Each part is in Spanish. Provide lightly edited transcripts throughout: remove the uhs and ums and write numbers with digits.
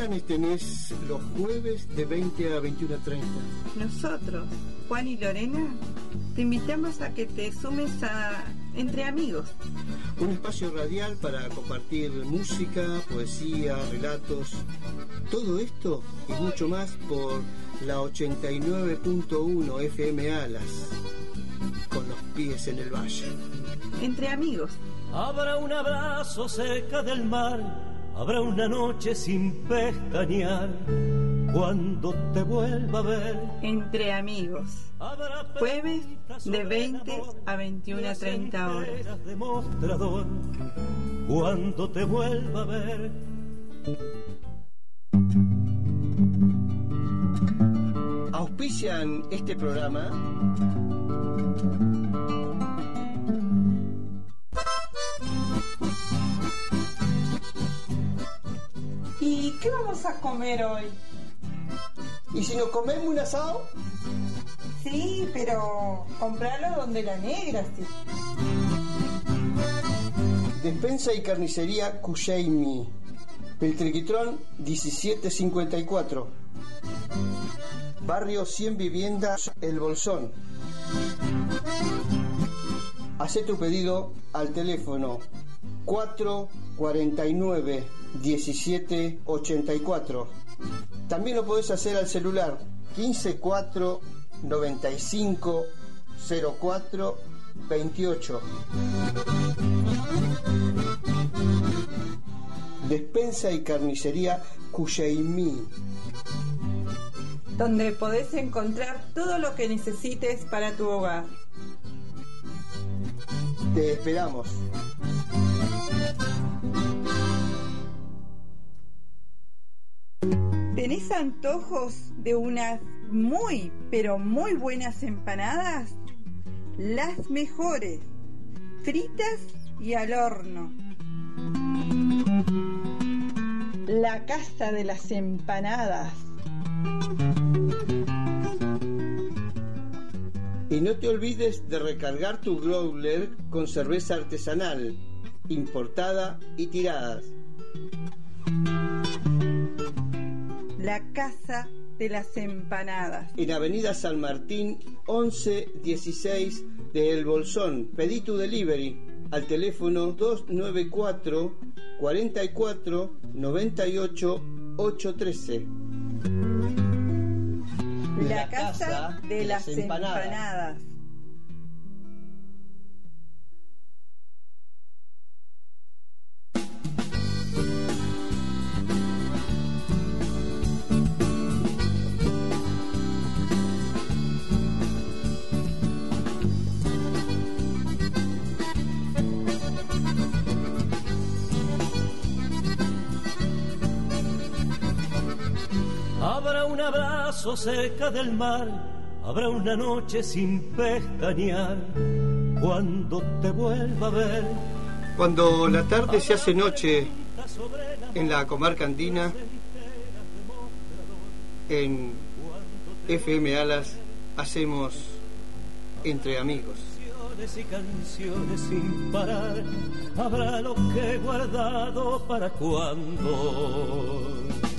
planes tenés los jueves de 20 a 21:30? Nosotros, Juan y Lorena, te invitamos a que te sumes a Entre Amigos. Un espacio radial para compartir música, poesía, relatos. Todo esto y mucho más por la 89.1 FM Alas, con los pies en el valle. Entre Amigos. Habrá un abrazo cerca del mar, habrá una noche sin pestañear, cuando te vuelva a ver. Entre Amigos. Jueves de 20 a 21:30 horas. Demostrador, cuando te vuelva a ver. Auspician este programa ¿Y qué vamos a comer hoy? ¿Y si nos comemos un asado? Sí, pero comprarlo donde la negra, sí. Despensa y carnicería Cuyeimi, Peltriquitrón 1754, Barrio 100 Viviendas El Bolsón. Hacé tu pedido al teléfono 449 1784. También lo podés hacer al celular 154 95 04 28. Despensa y carnicería Cuyeimi, donde podés encontrar todo lo que necesites para tu hogar. Te esperamos. ¿Tenés antojos de unas muy, pero muy buenas empanadas? Las mejores, fritas y al horno. La Casa de las Empanadas. Y no te olvides de recargar tu growler con cerveza artesanal, importada y tiradas. La Casa de las Empanadas. En Avenida San Martín 1116 de El Bolsón. Pedí tu delivery al teléfono 294 44 98 813. La Casa de las Empanadas. Habrá un abrazo cerca del mar, habrá una noche sin pestañear, cuando te vuelva a ver. Cuando la tarde se hace noche en la comarca andina, en FM Alas hacemos Entre Amigos. Y canciones sin parar, habrá lo que he guardado para cuando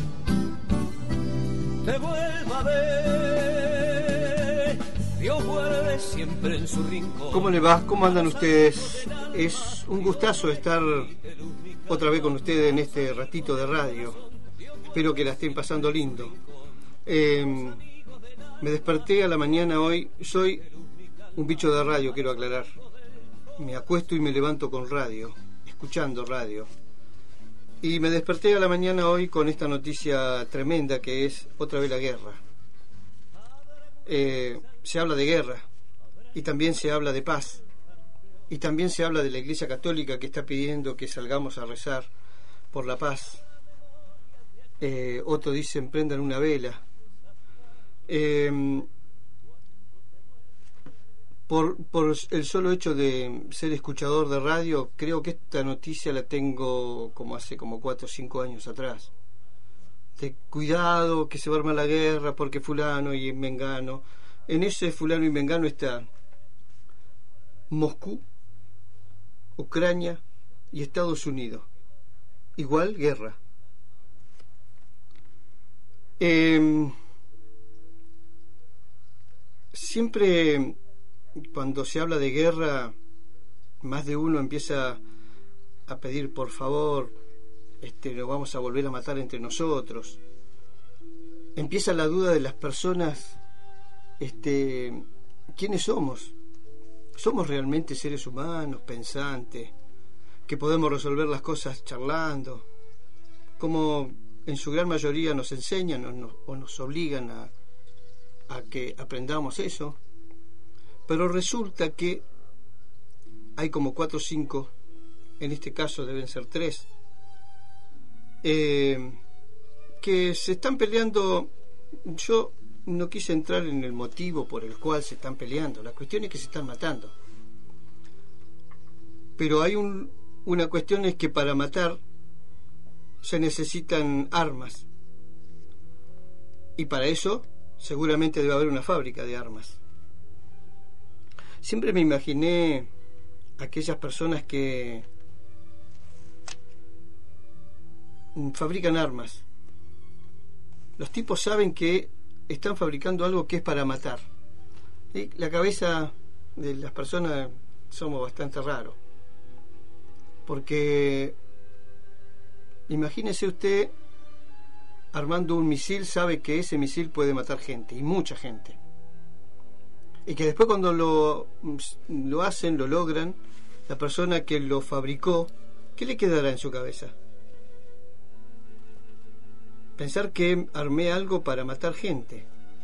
te vuelva a ver. Dios vuelve siempre en su rincón. ¿Cómo le va? ¿Cómo andan ustedes? Es un gustazo estar otra vez con ustedes en este ratito de radio. Espero que la estén pasando lindo. Me desperté a la mañana hoy. Soy un bicho de radio, quiero aclarar. Me acuesto y me levanto con radio, escuchando radio. Y me desperté a la mañana hoy con esta noticia tremenda que es otra vez la guerra. Se habla de guerra y también se habla de paz. Y también se habla de la Iglesia Católica que está pidiendo que salgamos a rezar por la paz. Otros dicen prendan una vela. Por el solo hecho de ser escuchador de radio, creo que esta noticia la tengo como hace 4 o 5 años atrás. De cuidado, que se va a armar la guerra porque fulano y mengano. En ese fulano y mengano está Moscú, Ucrania y Estados Unidos. Igual guerra. Siempre cuando se habla de guerra, más de uno empieza a pedir, por favor, nos vamos a volver a matar entre nosotros. Empieza la duda de las personas, ¿quiénes somos? ¿Somos realmente seres humanos, pensantes, que podemos resolver las cosas charlando, como en su gran mayoría nos enseñan o nos obligan a que aprendamos eso? Pero resulta que hay como 4 o 5, en este caso deben ser 3, que se están peleando. Yo no quise entrar en el motivo por el cual se están peleando. La cuestión es que se están matando. Pero hay una cuestión, es que para matar se necesitan armas. Y para eso seguramente debe haber una fábrica de armas. Siempre me imaginé aquellas personas que fabrican armas. Los tipos saben que están fabricando algo que es para matar. ¿Sí? La cabeza de las personas somos bastante raros. Porque imagínese usted armando un misil, sabe que ese misil puede matar gente, y mucha gente. Y que después cuando lo hacen, lo logran, la persona que lo fabricó, ¿qué le quedará en su cabeza? Pensar que armé algo para matar gente.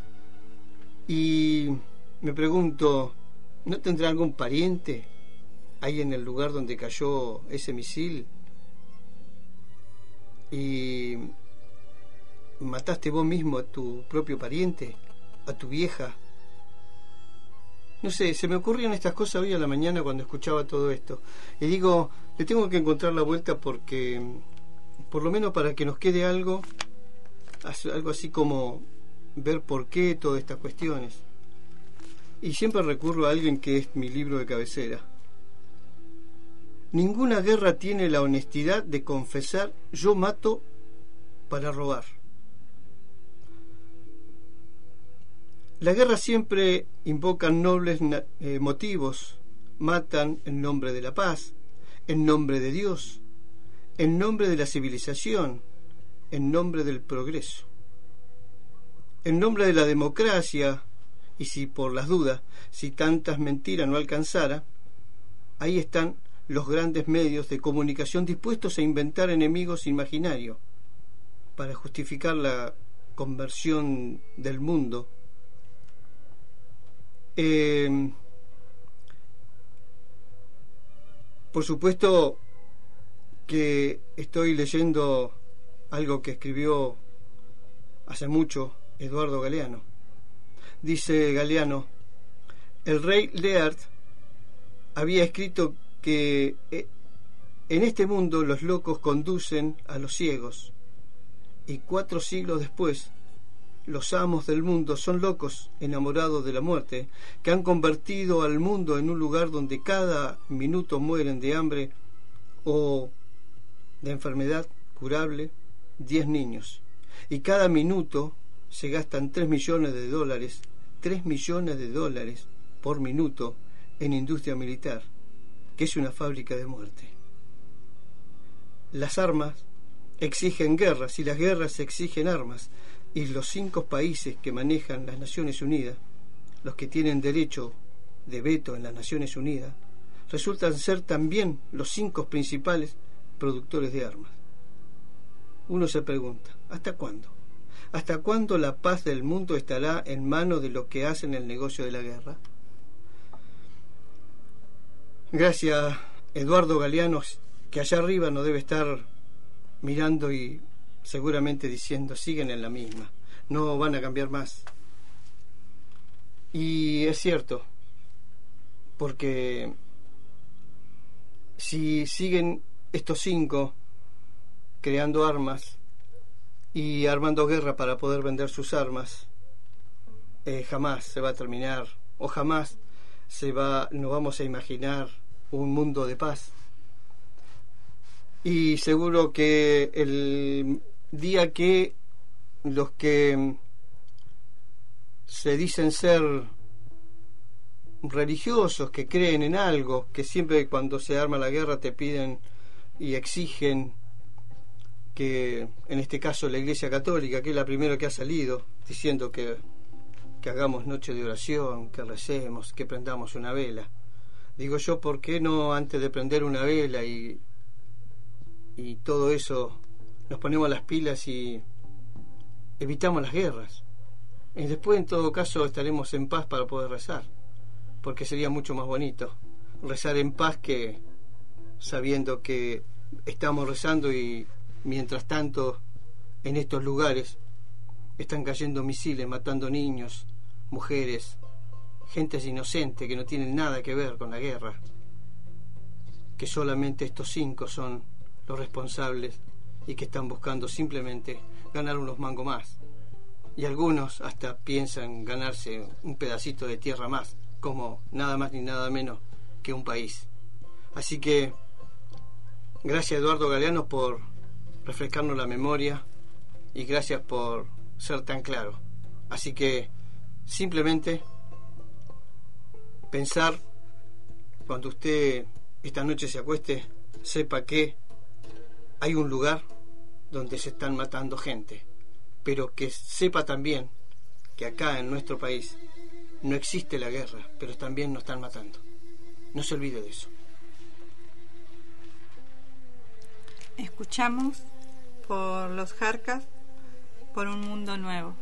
Y me pregunto, ¿no tendrá algún pariente ahí en el lugar donde cayó ese misil? Y mataste vos mismo a tu propio pariente, a tu vieja. No sé, se me ocurrían estas cosas hoy a la mañana cuando escuchaba todo esto. Y digo, le tengo que encontrar la vuelta, porque por lo menos para que nos quede algo así como ver por qué todas estas cuestiones. Y siempre recurro a alguien que es mi libro de cabecera. Ninguna guerra tiene la honestidad de confesar: yo mato para robar. La guerra siempre invoca nobles motivos. Matan en nombre de la paz, en nombre de Dios, en nombre de la civilización, en nombre del progreso, en nombre de la democracia. Y si por las dudas, si tantas mentiras no alcanzara, ahí están los grandes medios de comunicación dispuestos a inventar enemigos imaginarios para justificar la conversión del mundo. Por supuesto que estoy leyendo algo que escribió hace mucho Eduardo Galeano. Dice Galeano: el rey Lear había escrito que en este mundo los locos conducen a los ciegos, y 4 siglos después los amos del mundo son locos enamorados de la muerte, que han convertido al mundo en un lugar donde cada minuto mueren de hambre o de enfermedad curable 10 niños, y cada minuto se gastan $3 millones, $3 millones por minuto en industria militar, que es una fábrica de muerte. Las armas exigen guerras, y las guerras exigen armas, y los 5 países que manejan las Naciones Unidas, los que tienen derecho de veto en las Naciones Unidas, resultan ser también los 5 principales productores de armas. Uno se pregunta, ¿hasta cuándo? ¿Hasta cuándo la paz del mundo estará en manos de los que hacen el negocio de la guerra? Gracias, Eduardo Galeano, que allá arriba no debe estar mirando y seguramente diciendo: siguen en la misma, no van a cambiar más. Y es cierto, porque si siguen estos 5 creando armas y armando guerra para poder vender sus armas, jamás se va a terminar, o jamás no vamos a imaginar un mundo de paz. Y seguro que el día que los que se dicen ser religiosos, que creen en algo, que siempre cuando se arma la guerra te piden y exigen que, en este caso la Iglesia Católica, que es la primera que ha salido diciendo que hagamos noche de oración, que recemos, que prendamos una vela. Digo yo, ¿por qué no antes de prender una vela y todo eso nos ponemos las pilas y evitamos las guerras? Y después en todo caso estaremos en paz para poder rezar, porque sería mucho más bonito rezar en paz que sabiendo que estamos rezando y mientras tanto en estos lugares están cayendo misiles, matando niños, mujeres, gentes inocentes que no tienen nada que ver con la guerra, que solamente estos 5 son los responsables y que están buscando simplemente ganar unos mangos más, y algunos hasta piensan ganarse un pedacito de tierra más, como nada más ni nada menos que un país. Así que gracias Eduardo Galeano por refrescarnos la memoria y gracias por ser tan claro. Así que simplemente pensar, cuando usted esta noche se acueste, sepa que hay un lugar donde se están matando gente, pero que sepa también que acá en nuestro país no existe la guerra, pero también nos están matando. No se olvide de eso. Escuchamos por los Jarcas, por un mundo nuevo.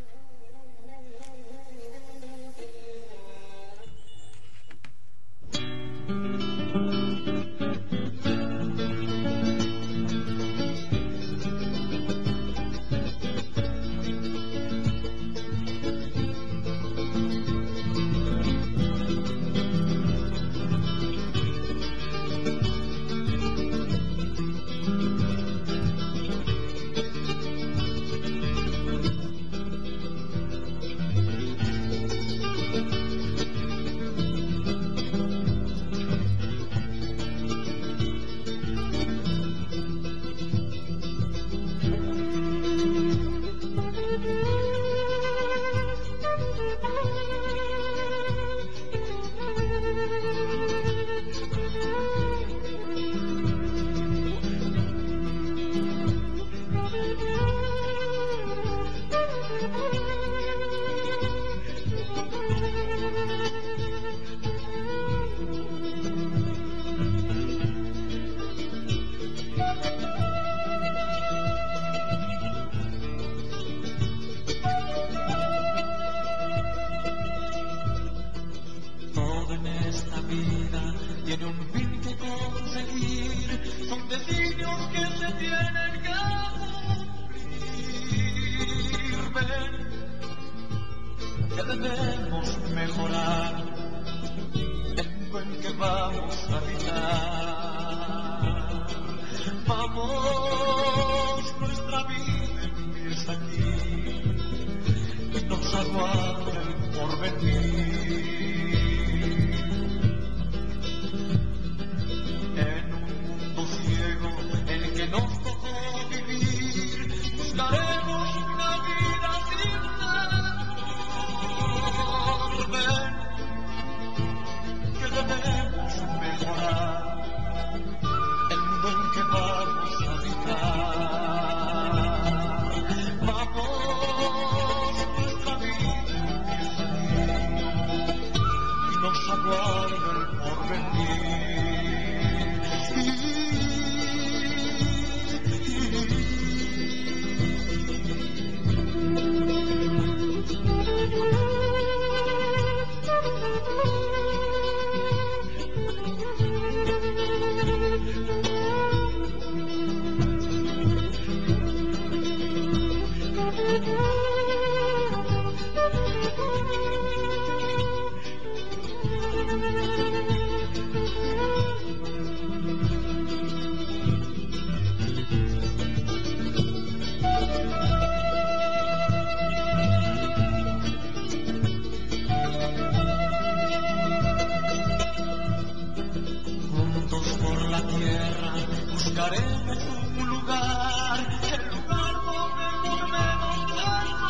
Buscaremos un lugar, el lugar donde volvemos a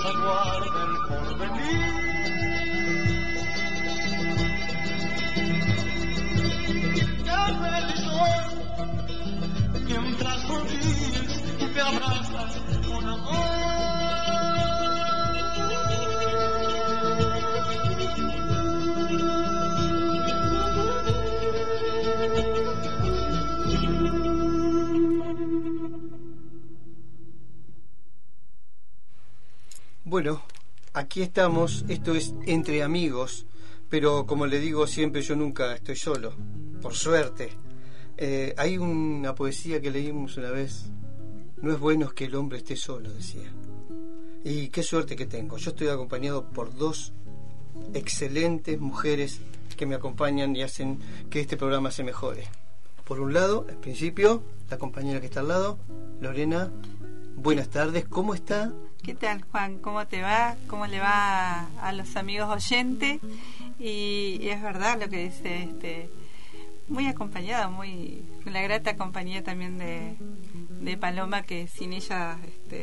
aguarda el porvenir. Qué feliz soy mientras sonríes y te abrazas con amor. Bueno, aquí estamos, esto es Entre Amigos, pero como le digo siempre, yo nunca estoy solo, por suerte. Hay una poesía que leímos una vez, no es bueno que el hombre esté solo, decía. Y qué suerte que tengo, yo estoy acompañado por dos excelentes mujeres que me acompañan y hacen que este programa se mejore. Por un lado, al principio, la compañera que está al lado, Lorena, buenas tardes, ¿cómo está? ¿Qué tal, Juan? ¿Cómo te va? ¿Cómo le va a los amigos oyentes? Y es verdad lo que dice, muy acompañada, muy con la grata compañía también de Paloma, que sin ella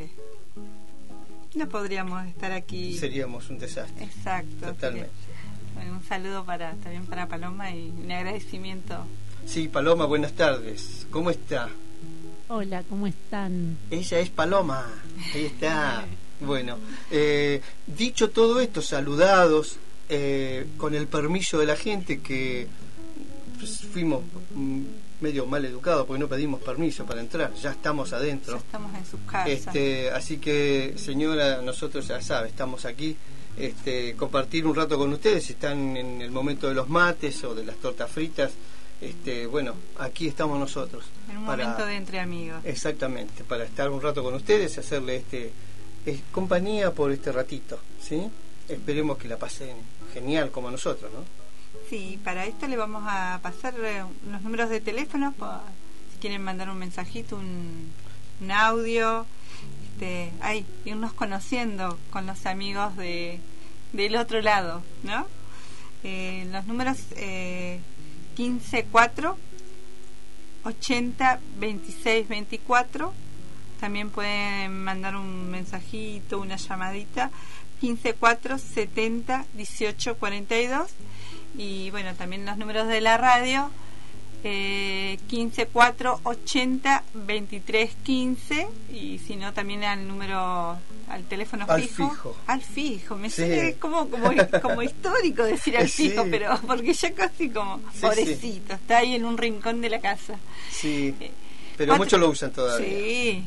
no podríamos estar aquí. Seríamos un desastre. Exacto. Totalmente. Bueno, un saludo también para Paloma y un agradecimiento. Sí, Paloma, buenas tardes. ¿Cómo está? Hola, ¿cómo están? Ella es Paloma, ahí está. Bueno, dicho todo esto, saludados, con el permiso de la gente, que pues, fuimos medio mal educados porque no pedimos permiso para entrar, ya estamos adentro. Ya estamos en su casa. Así que, señora, nosotros ya sabe, estamos aquí, compartir un rato con ustedes, si están en el momento de los mates o de las tortas fritas. Bueno, aquí estamos nosotros. En un momento de entre amigos. Exactamente, para estar un rato con ustedes y hacerle compañía por este ratito, ¿sí? Esperemos que la pasen genial como nosotros, ¿no? Sí, para esto le vamos a pasar unos números de teléfono, si quieren mandar un mensajito, un audio, irnos conociendo con los amigos del otro lado, ¿no? Los números 154 80 26 24. También pueden mandar un mensajito, una llamadita, 154 70 18 42. Y bueno, también los números de la radio, 154 80 23 15. Y si no, también al teléfono fijo. Al fijo. Me sigue como histórico decir al fijo, pero porque ya casi como pobrecito, está ahí en un rincón de la casa. Sí, pero muchos lo usan todavía. Sí,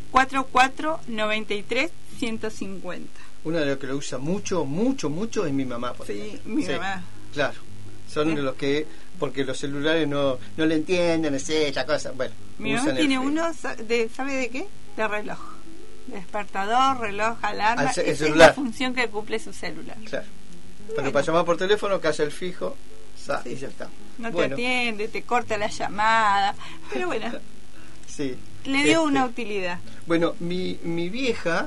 4493 150. Una de las que lo usa mucho es mi mamá. Mi mamá. Claro, son de los que, porque los celulares no le entienden, esa cosa. Bueno, mi mamá tiene uno, ¿sabe de qué? De reloj. Despertador, reloj, alarma. Esa es la función que cumple su celular. Claro. Pero para llamar por teléfono, calla el fijo, y ya está. No te atiende, te corta la llamada. Pero bueno, sí. Le dio una utilidad. Bueno, mi vieja,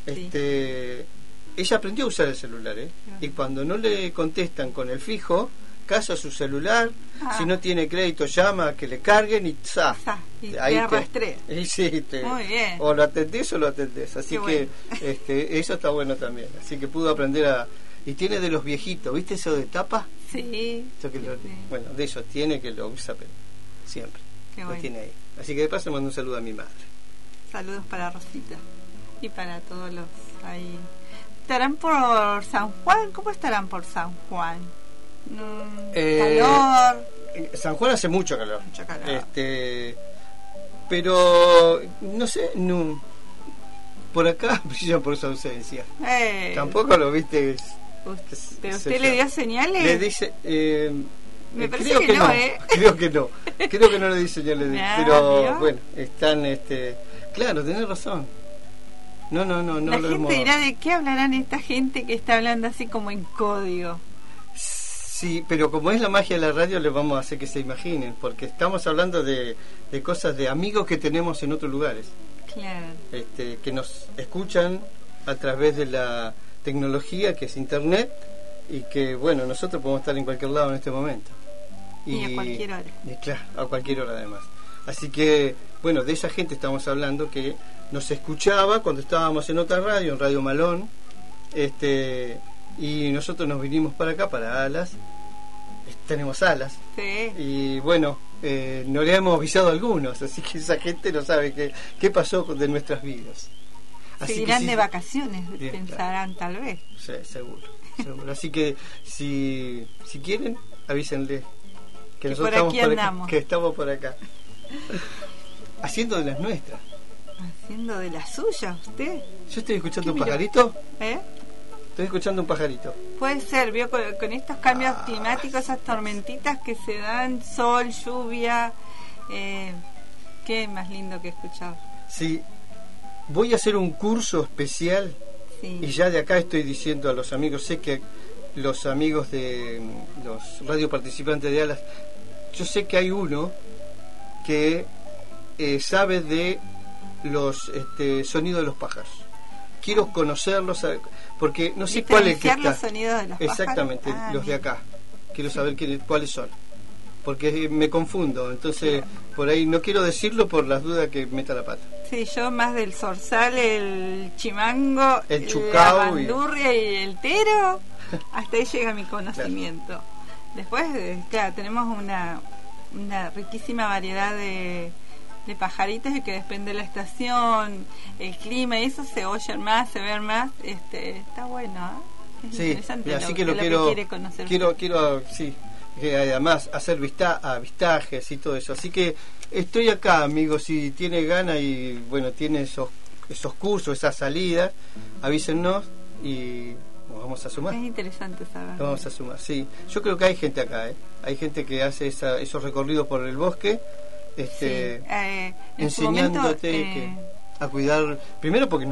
ella aprendió a usar el celular, y cuando no le contestan con el fijo, casa su celular, si no tiene crédito llama que le carguen y ahí te arrastrea. Muy bien. O lo atendés, así que eso está bueno también, así que pudo aprender y tiene de los viejitos, ¿viste eso de tapa? Sí. Bueno, de eso tiene, que lo usa pero siempre. Lo tiene ahí. Así que de paso mando un saludo a mi madre. Saludos para Rosita y para todos los ahí. ¿Estarán por San Juan? ¿Cómo estarán por San Juan? ¿Calor? San Juan hace mucho calor. Pero no sé, por acá brilla por su ausencia. Tampoco lo viste. ¿Pero usted le dio señales? Le dice, me parece que no, creo que no le di señales, pero bueno, están, claro, tenés razón. No. La gente dirá, ¿de qué hablarán esta gente que está hablando así como en código? Sí, pero como es la magia de la radio, les vamos a hacer que se imaginen, porque estamos hablando de cosas de amigos que tenemos en otros lugares. Claro. Que nos escuchan a través de la tecnología que es internet, y que bueno, nosotros podemos estar en cualquier lado en este momento. Y a cualquier hora. Claro, a cualquier hora además. Así que, bueno, de esa gente estamos hablando que nos escuchaba cuando estábamos en otra radio, en Radio Malón, Y nosotros nos vinimos para acá, para Alas. Tenemos Alas. Sí. Y bueno, no le hemos avisado a algunos, así que esa gente no sabe qué pasó de nuestras vidas. Así Seguirán que sí, de vacaciones, bien, pensarán tal vez. sí, seguro. Así que si quieren, avísenle que nosotros por aquí estamos andamos. que estamos por acá. Haciendo de las nuestras. Haciendo de la suya, usted. Yo estoy escuchando un ¿Qué miró? pajarito. ¿Eh? Estoy escuchando un pajarito. Puede ser, vio con estos cambios climáticos, esas tormentitas que se dan, sol, lluvia. Qué más lindo que escuchar. Sí, voy a hacer un curso especial. Sí. Y ya de acá estoy diciendo a los amigos, sé que los amigos de los radioparticipantes de Alas, yo sé que hay uno que sabe de los sonidos de los pájaros. Quiero conocerlos, porque no sé cuál es que Diferenciar está. los sonidos de los Exactamente, pájaros. los de Mira. acá. Quiero saber cuáles son. Porque me confundo, entonces por ahí no quiero decirlo por las dudas que meta la pata. Sí, yo más del zorzal, el chimango, El chucao la bandurria y el tero. Hasta ahí llega mi conocimiento. Después, claro, tenemos una riquísima variedad de pajaritos y que depende de la estación, el clima y eso se oyen más, se ven más. Está bueno, ¿eh? Es Sí, interesante así que lo quiero, que quiere conocer. quiero, sí, que además hacer avistajes y todo eso. Así que estoy acá, amigos, si tiene ganas y bueno, tiene esos cursos, esas salidas, avísennos y nos vamos a sumar. Es interesante saber. Nos vamos a sumar, sí. Yo creo que hay gente acá, hay gente que hace esos recorridos por el bosque, Sí, en su enseñándote momento, a cuidar, primero porque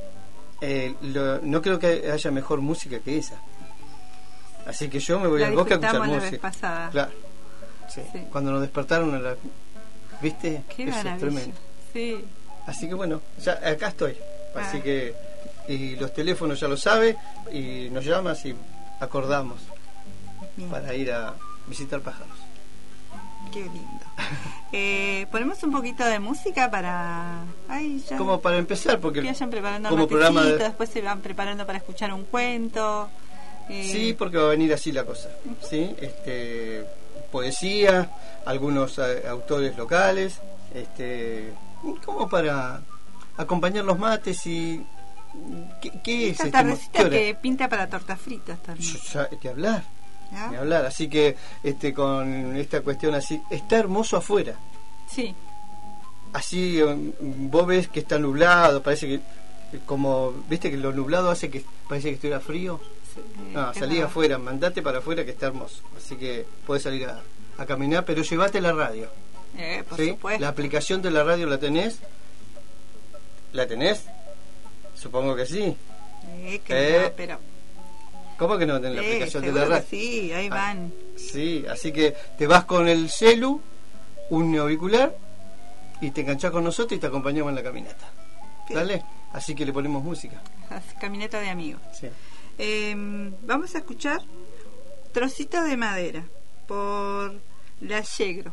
no creo que haya mejor música que esa. Así que yo me voy la al bosque a escuchar disfrutamos la vez música. pasada. Claro. Sí. Sí. Cuando nos despertaron ¿viste? Qué Eso es maravilla. tremendo. Sí. Así que bueno, ya acá estoy. Así Ah. que y los teléfonos ya lo sabe y nos llamas y acordamos Bien. para ir a visitar pájaros. Qué lindo. Ponemos un poquito de música para... Ay, ya. Como para empezar, porque Que vayan preparando como el programa matecito, de- después se van preparando para escuchar un cuento. Sí, porque va a venir así la cosa, ¿sí? Poesía, algunos autores locales, como para acompañar los mates y ¿qué es Esta ¿Qué tardecita hora? que pinta para tortas fritas también. De hablar, ¿Ya? de hablar, así que con esta cuestión así, está hermoso afuera. Sí, Así vos ves que está nublado, parece que como viste que lo nublado hace que parece que estuviera frío. No, es salí verdad. afuera, mandate para afuera que está hermoso. Así que podés salir a caminar, pero llévate la radio. Por ¿Sí? supuesto. La aplicación de la radio la tenés. ¿La tenés? Supongo que sí. Que no, pero ¿Cómo que no tenés la aplicación de la seguro radio? que sí, ahí Ah, van. Sí, así que te vas con el celu, un auricular y te enganchás con nosotros y te acompañamos en la caminata. Bien. ¿Dale? Así que le ponemos música. Caminata de amigos. Sí. Vamos a escuchar Trocitos de Madera por La Yegro.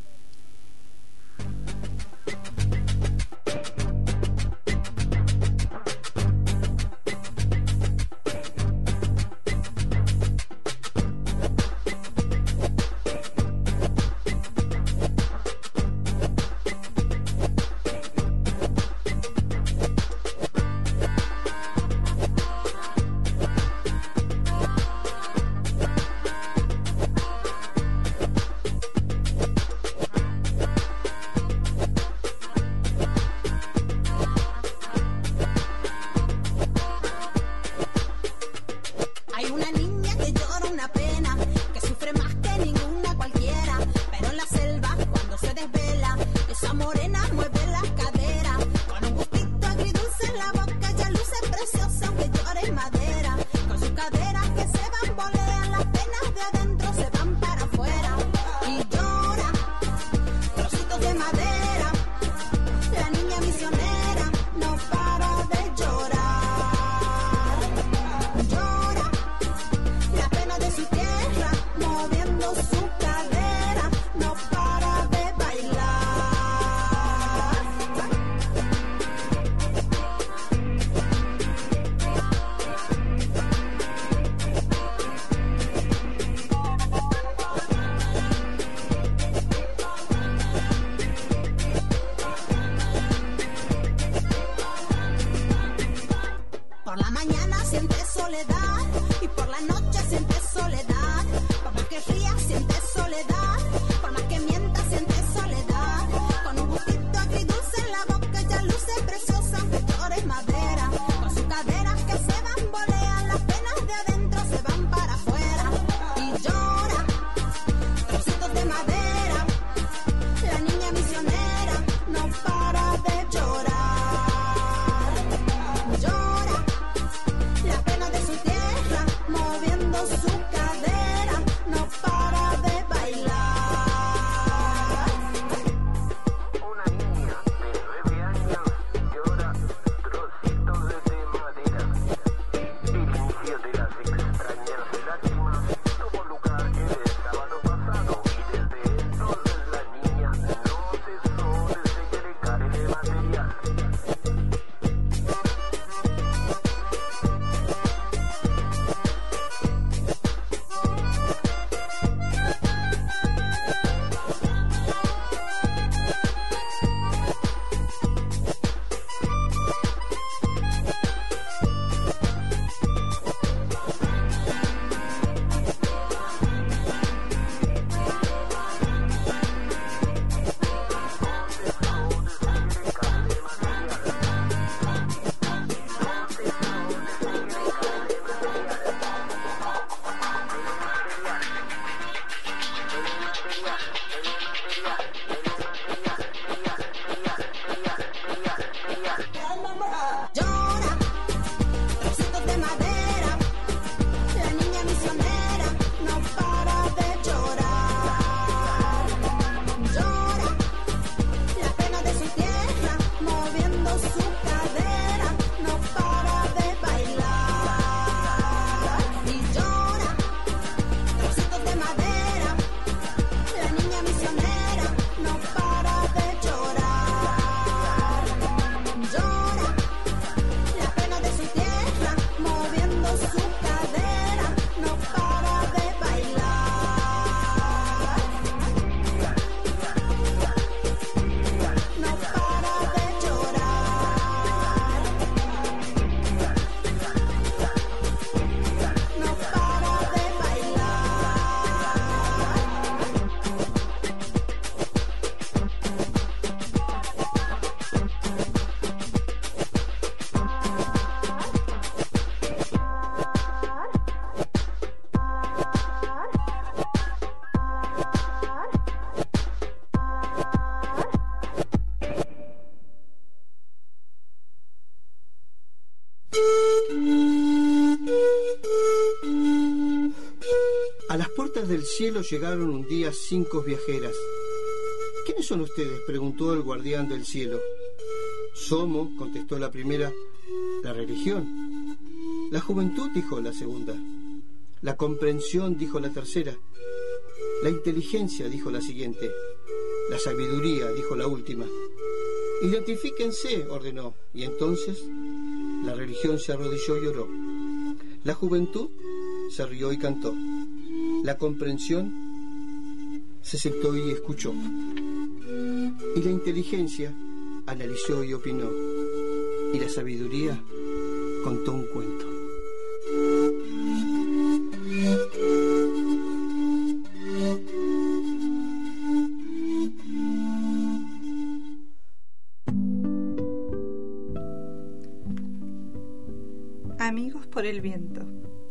del cielo llegaron un día 5 viajeras. ¿Quiénes son ustedes?, preguntó el guardián del cielo. Somos, contestó la primera, la religión. La juventud, dijo la segunda. La comprensión, dijo la tercera. La inteligencia, dijo la siguiente. La sabiduría, dijo la última. Identifíquense, ordenó. Y entonces la religión se arrodilló y oró. La juventud se rió y cantó. La comprensión se sentó y escuchó. Y la inteligencia analizó y opinó. Y la sabiduría contó un cuento. Amigos por el viento.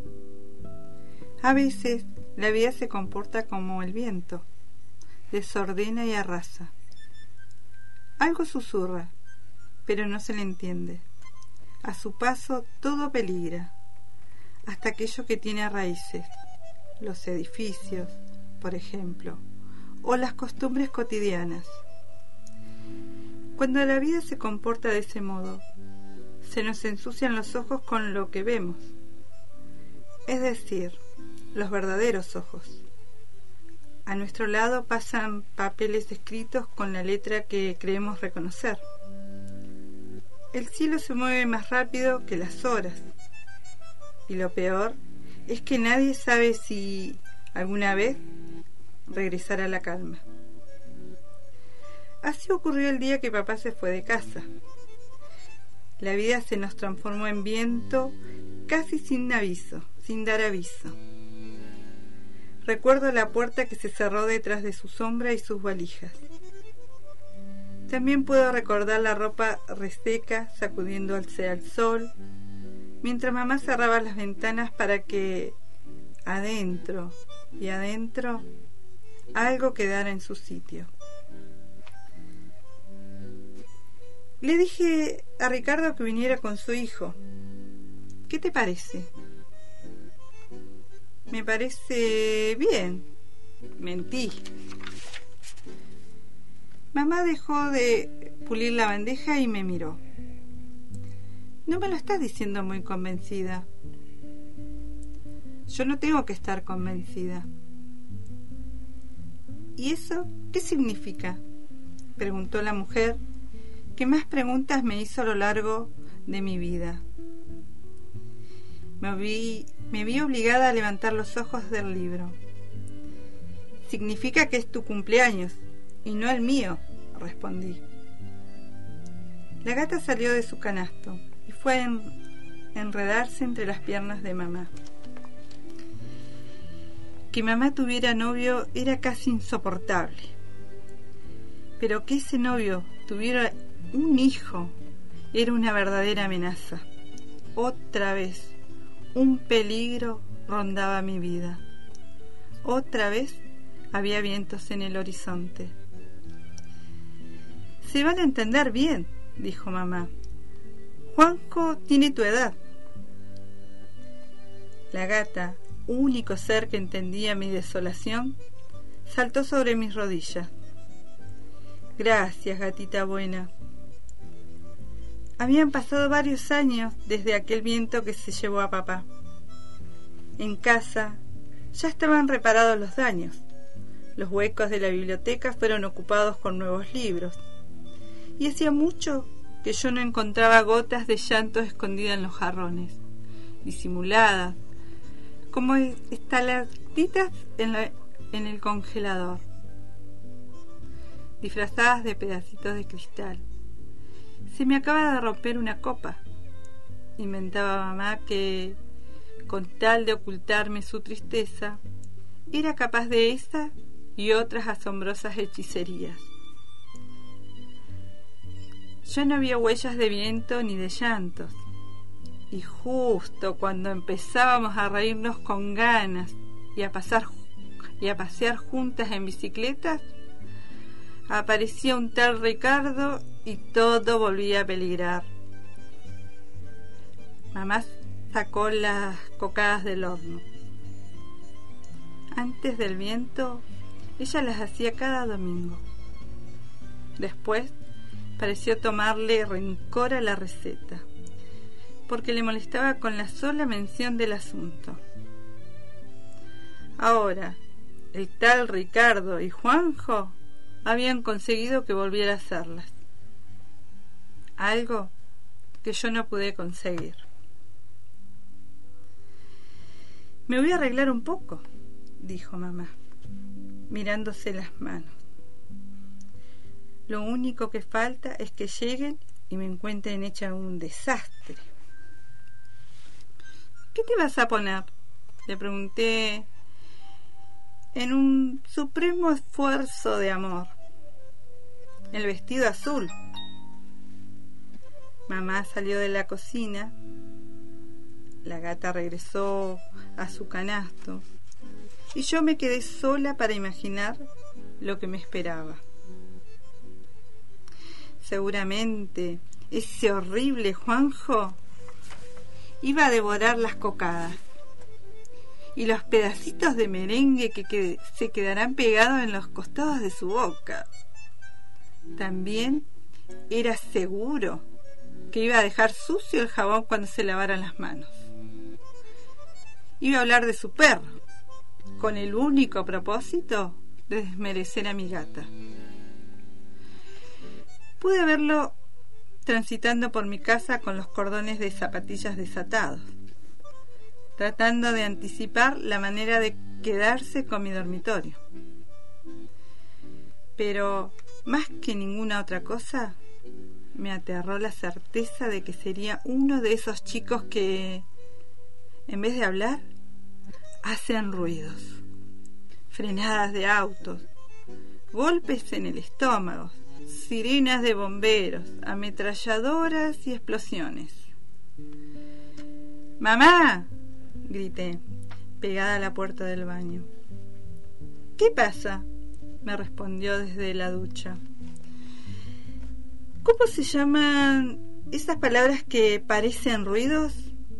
A veces la vida se comporta como el viento, desordena y arrasa. Algo susurra, pero no se le entiende. A su paso todo peligra, hasta aquello que tiene raíces, los edificios, por ejemplo, o las costumbres cotidianas. Cuando la vida se comporta de ese modo, se nos ensucian los ojos con lo que vemos, es decir, los verdaderos ojos. A nuestro lado pasan papeles escritos con la letra que creemos reconocer. El cielo se mueve más rápido que las horas, y lo peor es que nadie sabe si alguna vez regresará la calma. Así ocurrió el día que papá se fue de casa. La vida se nos transformó en viento casi sin aviso, sin dar aviso. Recuerdo la puerta que se cerró detrás de su sombra y sus valijas. También puedo recordar la ropa reseca sacudiéndose al sol, mientras mamá cerraba las ventanas para que adentro y adentro algo quedara en su sitio. Le dije a Ricardo que viniera con su hijo. ¿Qué te parece? Me parece bien. Mentí. Mamá dejó de pulir la bandeja y me miró. No me lo estás diciendo muy convencida. Yo no tengo que estar convencida. ¿Y eso qué significa?, preguntó la mujer, que más preguntas me hizo a lo largo de mi vida. Me vi obligada a levantar los ojos del libro. Significa que es tu cumpleaños y no el mío, respondí. La gata salió de su canasto y fue a enredarse entre las piernas de mamá. Que mamá tuviera novio era casi insoportable, pero que ese novio tuviera un hijo era una verdadera amenaza. Otra vez un peligro rondaba mi vida. Otra vez había vientos en el horizonte. Se van a entender bien, dijo mamá. Juanjo tiene tu edad. La gata, único ser que entendía mi desolación, saltó sobre mis rodillas. Gracias, gatita buena. Habían pasado varios años desde aquel viento que se llevó a papá. En casa ya estaban reparados los daños. Los huecos de la biblioteca fueron ocupados con nuevos libros. Y hacía mucho que yo no encontraba gotas de llanto escondidas en los jarrones, disimuladas, como estalactitas en el congelador, disfrazadas de pedacitos de cristal. Se me acaba de romper una copa, inventaba mamá, que, con tal de ocultarme su tristeza, era capaz de esa y otras asombrosas hechicerías. Ya no había huellas de viento ni de llantos, y justo cuando empezábamos a reírnos con ganas y a pasear juntas en bicicletas, aparecía un tal Ricardo y todo volvía a peligrar. Mamá sacó las cocadas del horno. Antes del viento, ella las hacía cada domingo. Después, pareció tomarle rencor a la receta, porque le molestaba con la sola mención del asunto. Ahora, el tal Ricardo y Juanjo habían conseguido que volviera a hacerlas. Algo que yo no pude conseguir. Me voy a arreglar un poco, dijo mamá, mirándose las manos. Lo único que falta es que lleguen y me encuentren hecha un desastre. ¿Qué te vas a poner?, le pregunté en un supremo esfuerzo de amor. El vestido azul. Mamá salió de la cocina. La gata regresó a su canasto y yo me quedé sola para imaginar lo que me esperaba. Seguramente ese horrible Juanjo iba a devorar las cocadas y los pedacitos de merengue que se quedarán pegados en los costados de su boca. También era seguro que iba a dejar sucio el jabón cuando se lavaran las manos. Iba a hablar de su perro, con el único propósito de desmerecer a mi gata. Pude verlo transitando por mi casa con los cordones de zapatillas desatados, tratando de anticipar la manera de quedarse con mi dormitorio. Pero, más que ninguna otra cosa, me aterró la certeza de que sería uno de esos chicos que, en vez de hablar, hacen ruidos, frenadas de autos, golpes en el estómago, sirenas de bomberos, ametralladoras y explosiones. ¡Mamá!, grité, pegada a la puerta del baño. ¿Qué pasa?, me respondió desde la ducha. ¿Cómo se llaman esas palabras que parecen ruidos?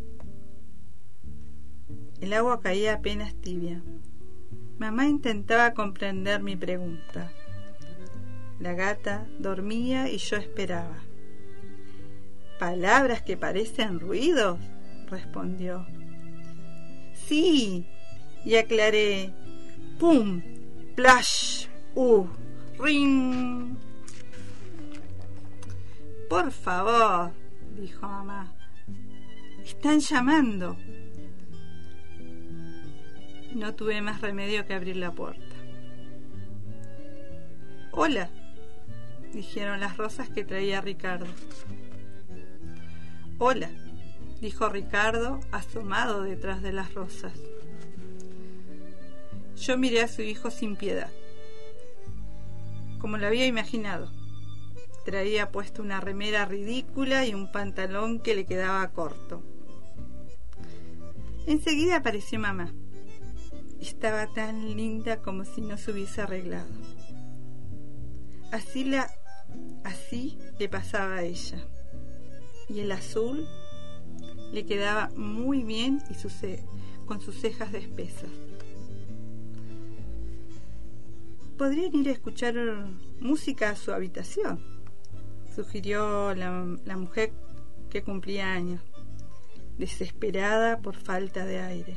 El agua caía apenas tibia. Mamá intentaba comprender mi pregunta. La gata dormía y yo esperaba. ¿Palabras que parecen ruidos?, respondió. Sí, y aclaré. Pum, plash, ring. Por favor, dijo mamá. Están llamando. No tuve más remedio que abrir la puerta. Hola, dijeron las rosas que traía Ricardo. Hola, dijo Ricardo, asomado detrás de las rosas. Yo miré a su hijo sin piedad, como lo había imaginado. Traía puesto una remera ridícula y un pantalón que le quedaba corto. Enseguida apareció mamá. Estaba tan linda como si no se hubiese arreglado. Así le pasaba a ella. Y el azul le quedaba muy bien y con sus cejas espesas. Podrían ir a escuchar música a su habitación, sugirió la mujer que cumplía años, desesperada por falta de aire.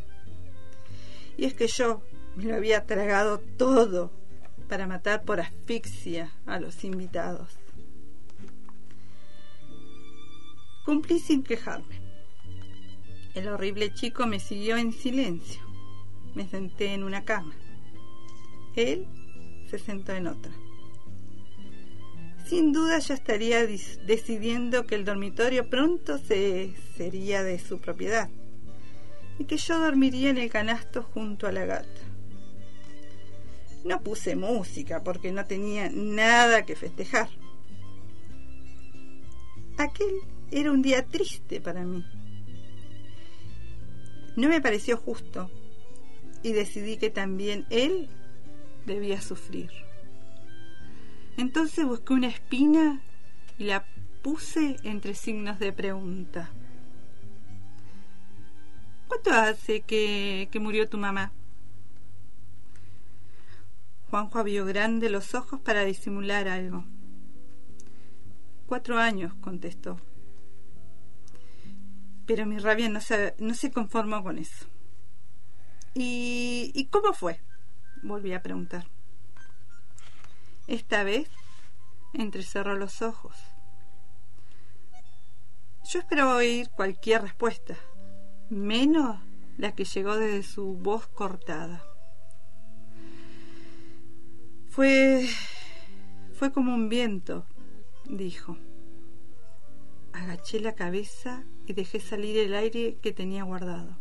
Y es que yo me lo había tragado todo para matar por asfixia a los invitados. Cumplí sin quejarme. El horrible chico me siguió en silencio. Me senté en una cama. Él se sentó en otra. Sin duda ya estaría decidiendo que el dormitorio pronto sería de su propiedad y que yo dormiría en el canasto junto a la gata. No puse música porque no tenía nada que festejar. Aquel era un día triste para mí. No me pareció justo y decidí que también él debía sufrir. Entonces busqué una espina y la puse entre signos de pregunta. ¿Cuánto hace que murió tu mamá? Juanjo abrió grande los ojos para disimular algo. 4 años, contestó. Pero mi rabia no se conformó con eso. ¿Y cómo fue?, volví a preguntar. Esta vez entrecerró los ojos. Yo esperaba oír cualquier respuesta, menos la que llegó desde su voz cortada. Fue como un viento, dijo. Agaché la cabeza y dejé salir el aire que tenía guardado.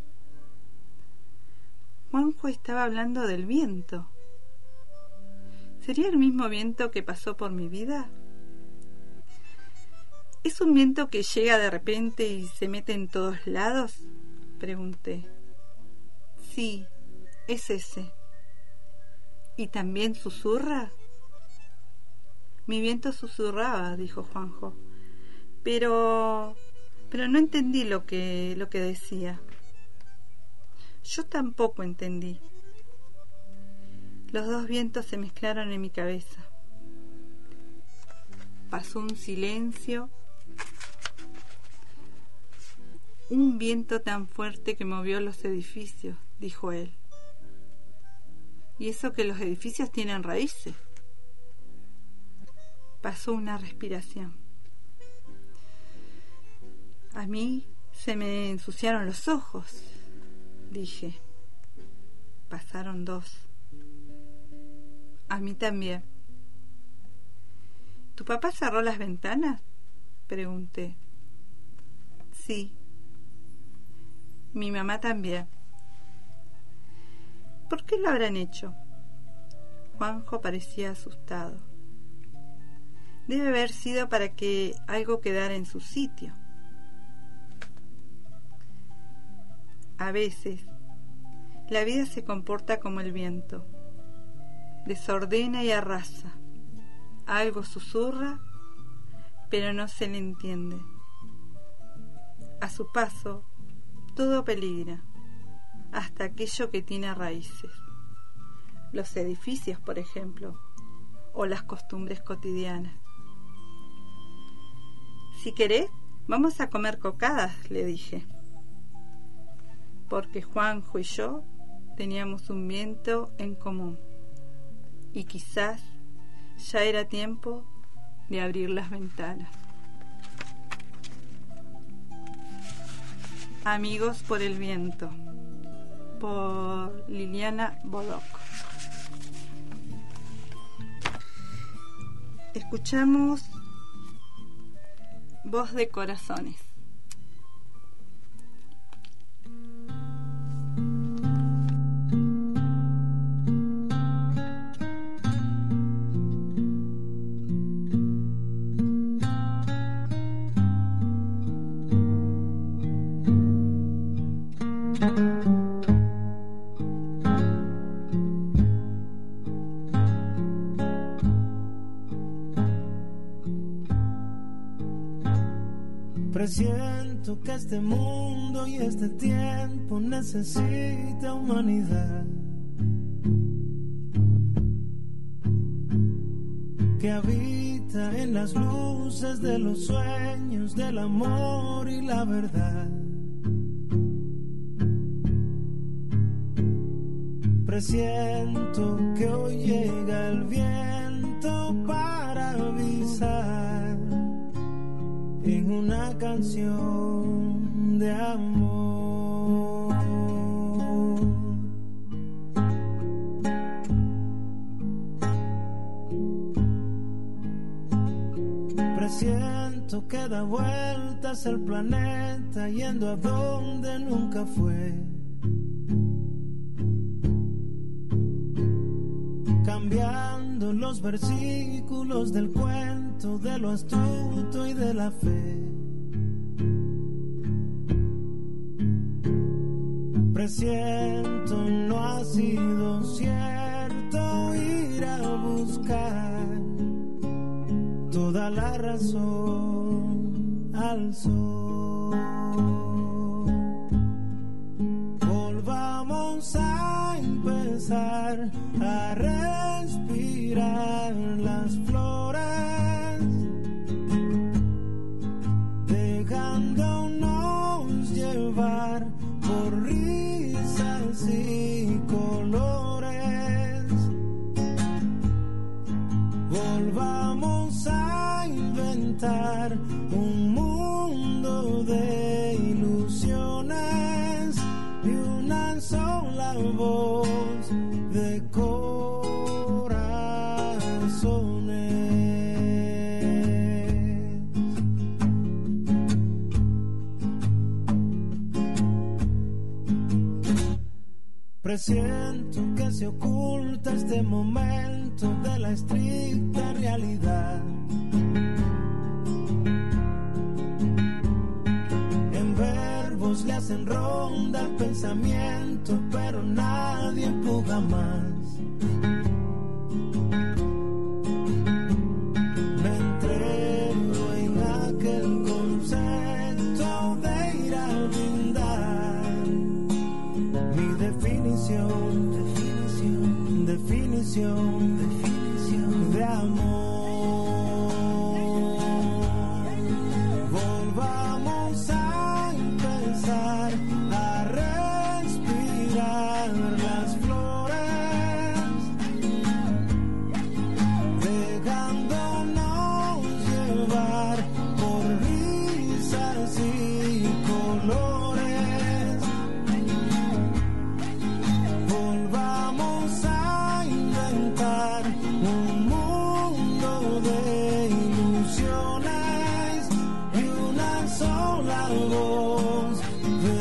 Juanjo estaba hablando del viento. ¿Sería el mismo viento que pasó por mi vida? ¿Es un viento que llega de repente y se mete en todos lados?, pregunté. Sí, es ese. ¿Y también susurra? Mi viento susurraba, dijo Juanjo, pero no entendí lo que decía. Yo tampoco entendí. Los dos vientos se mezclaron en mi cabeza. Pasó un silencio. Un viento tan fuerte que movió los edificios, dijo él. Y eso que los edificios tienen raíces. Pasó una respiración. A mí se me ensuciaron los ojos, dije. Pasaron 2. A mí también. ¿Tu papá cerró las ventanas?, pregunté. Sí. Mi mamá también. ¿Por qué lo habrán hecho? Juanjo parecía asustado. Debe haber sido para que algo quedara en su sitio. A veces, la vida se comporta como el viento. Desordena y arrasa. Algo susurra, pero no se le entiende. A su paso, todo peligra, hasta aquello que tiene raíces. Los edificios, por ejemplo, o las costumbres cotidianas. Si querés, vamos a comer cocadas, le dije. Porque Juanjo y yo teníamos un viento en común. Y quizás ya era tiempo de abrir las ventanas. Amigos por el viento, por Liliana Bodoc. Escuchamos Voz de Corazones. Presiento que este mundo y este tiempo necesita humanidad, que habita en las luces de los sueños, del amor y la verdad. Presiento que hoy llega el viento para avisar en una canción de amor. Presiento que da vueltas el planeta yendo a donde nunca fue, cambiando los versículos del cuento de lo astuto y de la fe. Presiento no ha sido cierto ir a buscar toda la razón al sol. Volvamos a empezar a respirar Volvamos a inventar un mundo de ilusiones y una sola voz de corazones. Presiento que se oculta este momento de la estricta realidad. En verbos le hacen ronda el pensamiento, pero nadie empuja más. Me entrego en aquel concepto de ir a brindar mi definición de amor. Volvamos a empezar a respirar las flores, dejándonos llevar por risas y colores. Volvamos a inventar un mundo de ilusiones y una sola voz de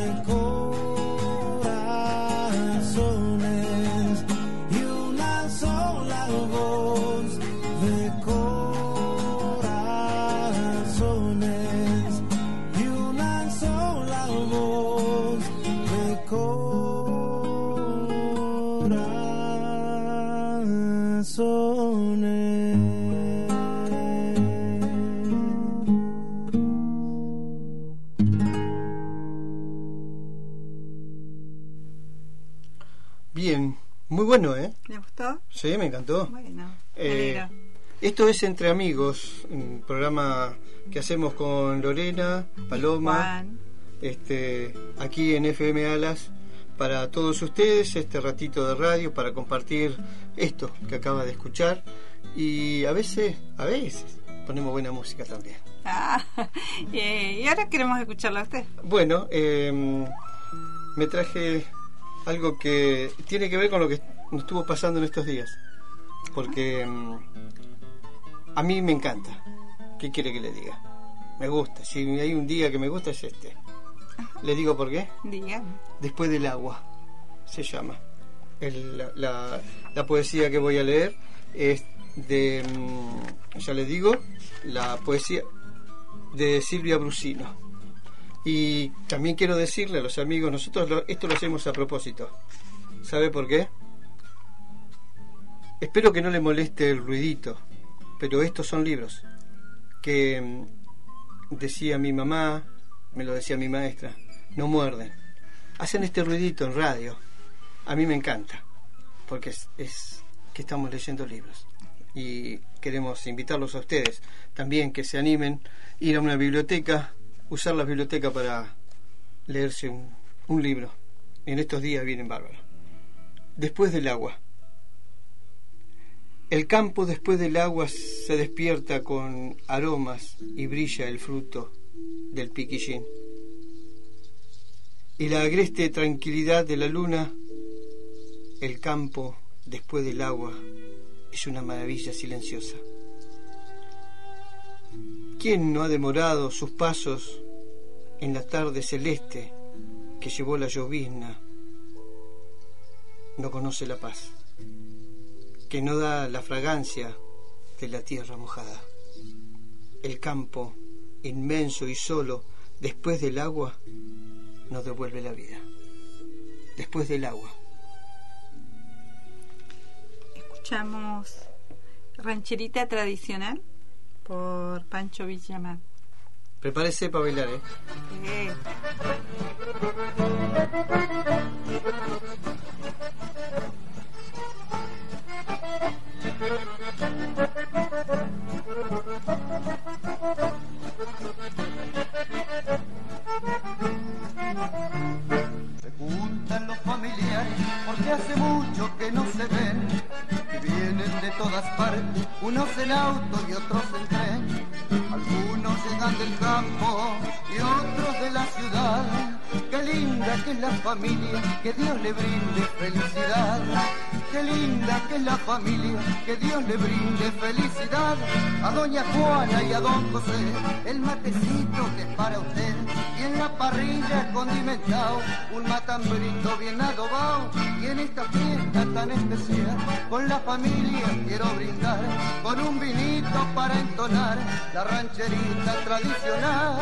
corazones, y una sola voz de corazones, y una sola voz de Bien, muy bueno, ¿eh? ¿Le gustó? Sí, me encantó. Bueno, me alegro. Esto es Entre Amigos, un programa que hacemos con Lorena, Paloma, Juan. Aquí en FM Alas, para todos ustedes, este ratito de radio, para compartir esto que acaba de escuchar, y a veces ponemos buena música también. Ah, y ahora queremos escucharla a usted. Bueno, me traje algo que tiene que ver con lo que nos estuvo pasando en estos días, porque a mí me encanta. ¿Qué quiere que le diga? Me gusta. Si hay un día que me gusta es este. ¿Le digo por qué? Dígame. Después del agua se llama. La poesía que voy a leer es de, ya le digo, la poesía de Silvia Brusino. Y también quiero decirle a los amigos, nosotros esto lo hacemos a propósito. ¿Sabe por qué? Espero que no le moleste el ruidito, pero estos son libros que decía mi mamá, me lo decía mi maestra, no muerden. Hacen este ruidito en radio. A mí me encanta, porque es que estamos leyendo libros. Y queremos invitarlos a ustedes también que se animen a ir a una biblioteca, usar la biblioteca para leerse un libro. En estos días vienen bárbaros. Después del agua. El campo después del agua se despierta con aromas y brilla el fruto del piquillín. Y la agreste tranquilidad de la luna, el campo después del agua es una maravilla silenciosa. ¿Quién no ha demorado sus pasos en la tarde celeste que llevó la llovizna? No conoce la paz, que no da la fragancia de la tierra mojada. El campo, inmenso y solo, después del agua, nos devuelve la vida. Después del agua. Escuchamos Rancherita Tradicional por Pancho Villamar. Prepárese para bailar, ¿eh? Se juntan los familiares porque hace mucho que no se ven, que vienen de todas partes, unos en auto y otros en tren. Algunos llegan del campo y otros de la ciudad. Qué linda que es la familia, que Dios le brinde felicidad. Qué linda que es la familia, que Dios le brinde felicidad. A doña Juana y a don José, el matecito que es para usted. Y en la parrilla condimentado, un matambrito bien adobado. Y en esta fiesta tan especial, con la familia quiero brindar, con un vinito para entonar la rancherita tradicional.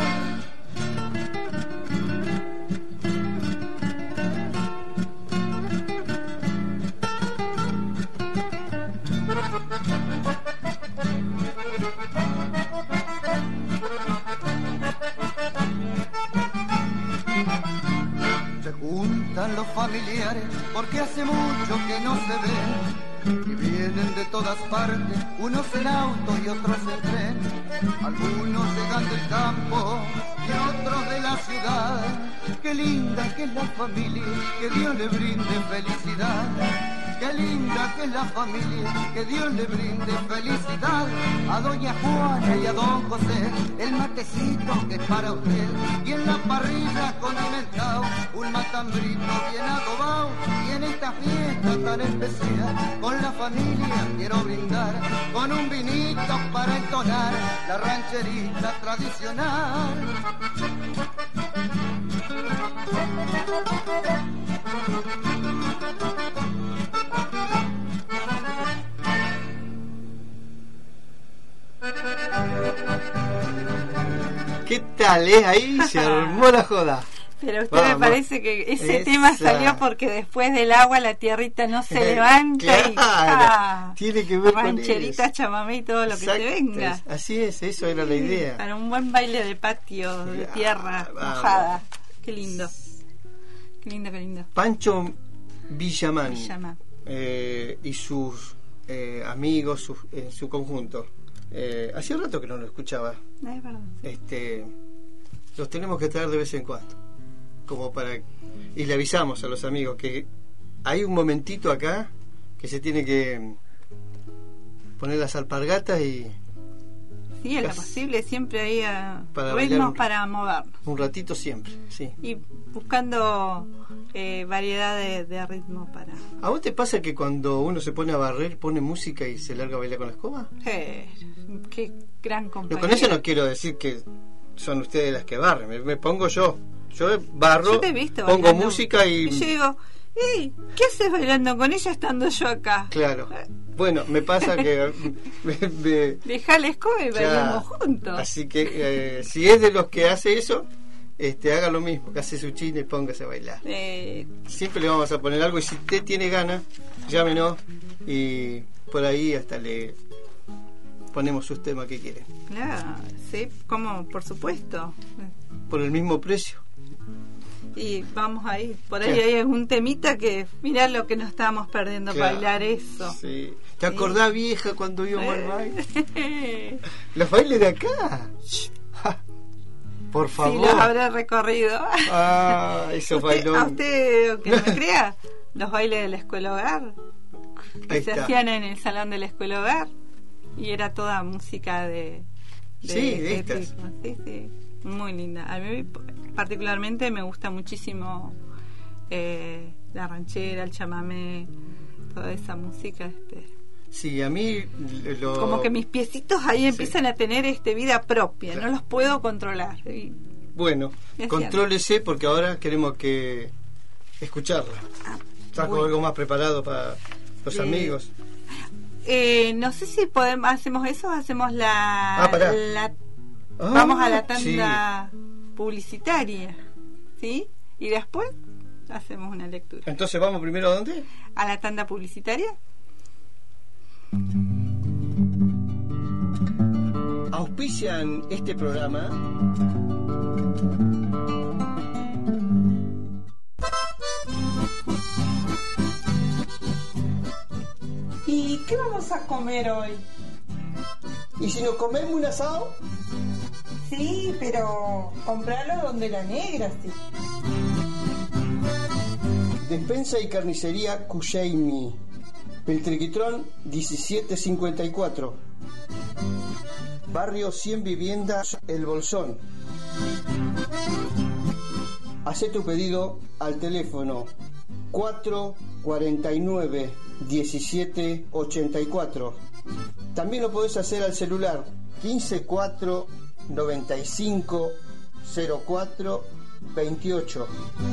Se juntan los familiares porque hace mucho que no se ven y vienen de todas partes, unos en auto y otros en tren. Algunos llegan del campo y otros de la ciudad. Qué linda que es la familia, que Dios le brinde felicidad. Qué linda que es la familia, que Dios le brinde felicidad. A doña Juana y a don José, el matecito que es para usted. Y en la parrilla condimentado, un matambrito bien adobado. Y en esta fiesta tan especial, con la familia quiero brindar, con un vinito para entonar la rancherita tradicional. ¿Qué tal, Ahí se armó la joda. Pero a usted Vamos. me parece que ese tema salió porque después del agua la tierrita no se levanta y tiene que ver rancherita, con eso. chamamé y todo lo que Exacto, se venga. así es, eso era la idea. Para un buen baile de patio, de tierra mojada. Qué lindo. Qué lindo, qué lindo. Pancho Villamán, Villamán. Y sus amigos en su conjunto. Hacía rato que no lo escuchaba. Es verdad. Los tenemos que traer de vez en cuando, como para, y le avisamos a los amigos que hay un momentito acá que se tiene que poner las alpargatas y Sí, en lo casi posible siempre hay para ritmos para movernos. un ratito siempre, sí. Y buscando variedad de ritmos para... ¿A vos te pasa que cuando uno se pone a barrer, pone música y se larga a bailar con la escoba? Qué gran compañía. Con eso no quiero decir que son ustedes las que barren, me pongo yo barro, Yo te he visto pongo bailando. música y yo digo, ¿qué haces bailando con ella estando yo acá? claro, bueno, me pasa que Dejá la escoba y bailamos juntos. así que si es de los que hace eso, haga lo mismo, que hace su china y póngase a bailar. Siempre le vamos a poner algo, y si usted tiene ganas, llámenos y por ahí hasta le ponemos sus temas que quieren. Claro, sí, como por supuesto. Por el mismo precio. Y vamos ahí, por ahí Sí. hay algún temita que mirá lo que nos estábamos perdiendo Claro. para bailar eso. Sí. ¿Te acordás, vieja, cuando íbamos al baile? Los bailes de acá. Ja. Por Sí, favor. los habré recorrido. Esos A bailones. usted, que no me crea, los bailes de la escuela hogar que Ahí se está. hacían en el salón de la escuela hogar y era toda música de Sí, de este estas. tipo. Sí, muy linda. A mí particularmente me gusta muchísimo la ranchera, el chamamé, toda esa música. Sí, a mí Como que mis piecitos ahí empiezan a tener vida propia, Claro. no los puedo controlar. Bueno, Es contrólese porque ahora queremos que escucharla. Trajo bueno. algo más preparado para los amigos. No sé si hacemos eso, hacemos pará. vamos a la tanda publicitaria, ¿sí? Y después hacemos una lectura. Entonces, ¿vamos primero a dónde? A la tanda publicitaria. Auspician este programa ¿Y qué vamos a comer hoy? ¿Y si nos comemos un asado? Sí, pero comprarlo donde la negra, sí. Despensa y carnicería Cusheimi, Peltriquitrón 1754. Barrio 100 Viviendas El Bolsón. Hacé tu pedido al teléfono 449 1784. También lo podés hacer al celular 154 95 04 28.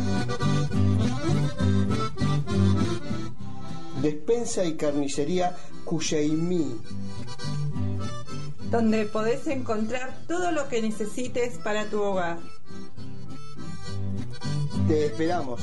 Despensa y carnicería Cuyeimí, donde podés encontrar todo lo que necesites para tu hogar. Te esperamos.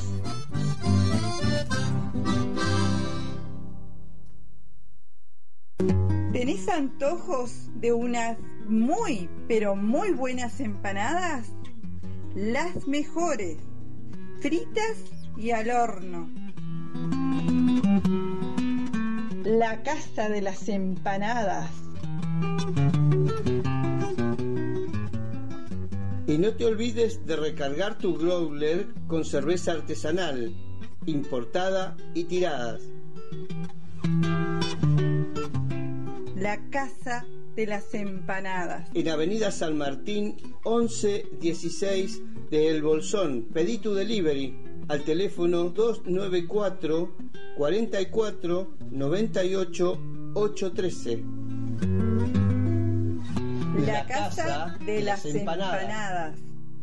¿Tenés antojos de unas muy, pero muy buenas empanadas? Las mejores, fritas y al horno. La Casa de las Empanadas. Y no te olvides de recargar tu growler con cerveza artesanal, importada y tiradas. La Casa de las Empanadas. En Avenida San Martín, 1116 de El Bolsón. Pedí tu delivery al teléfono 294 44 98 813. La Casa de las Empanadas.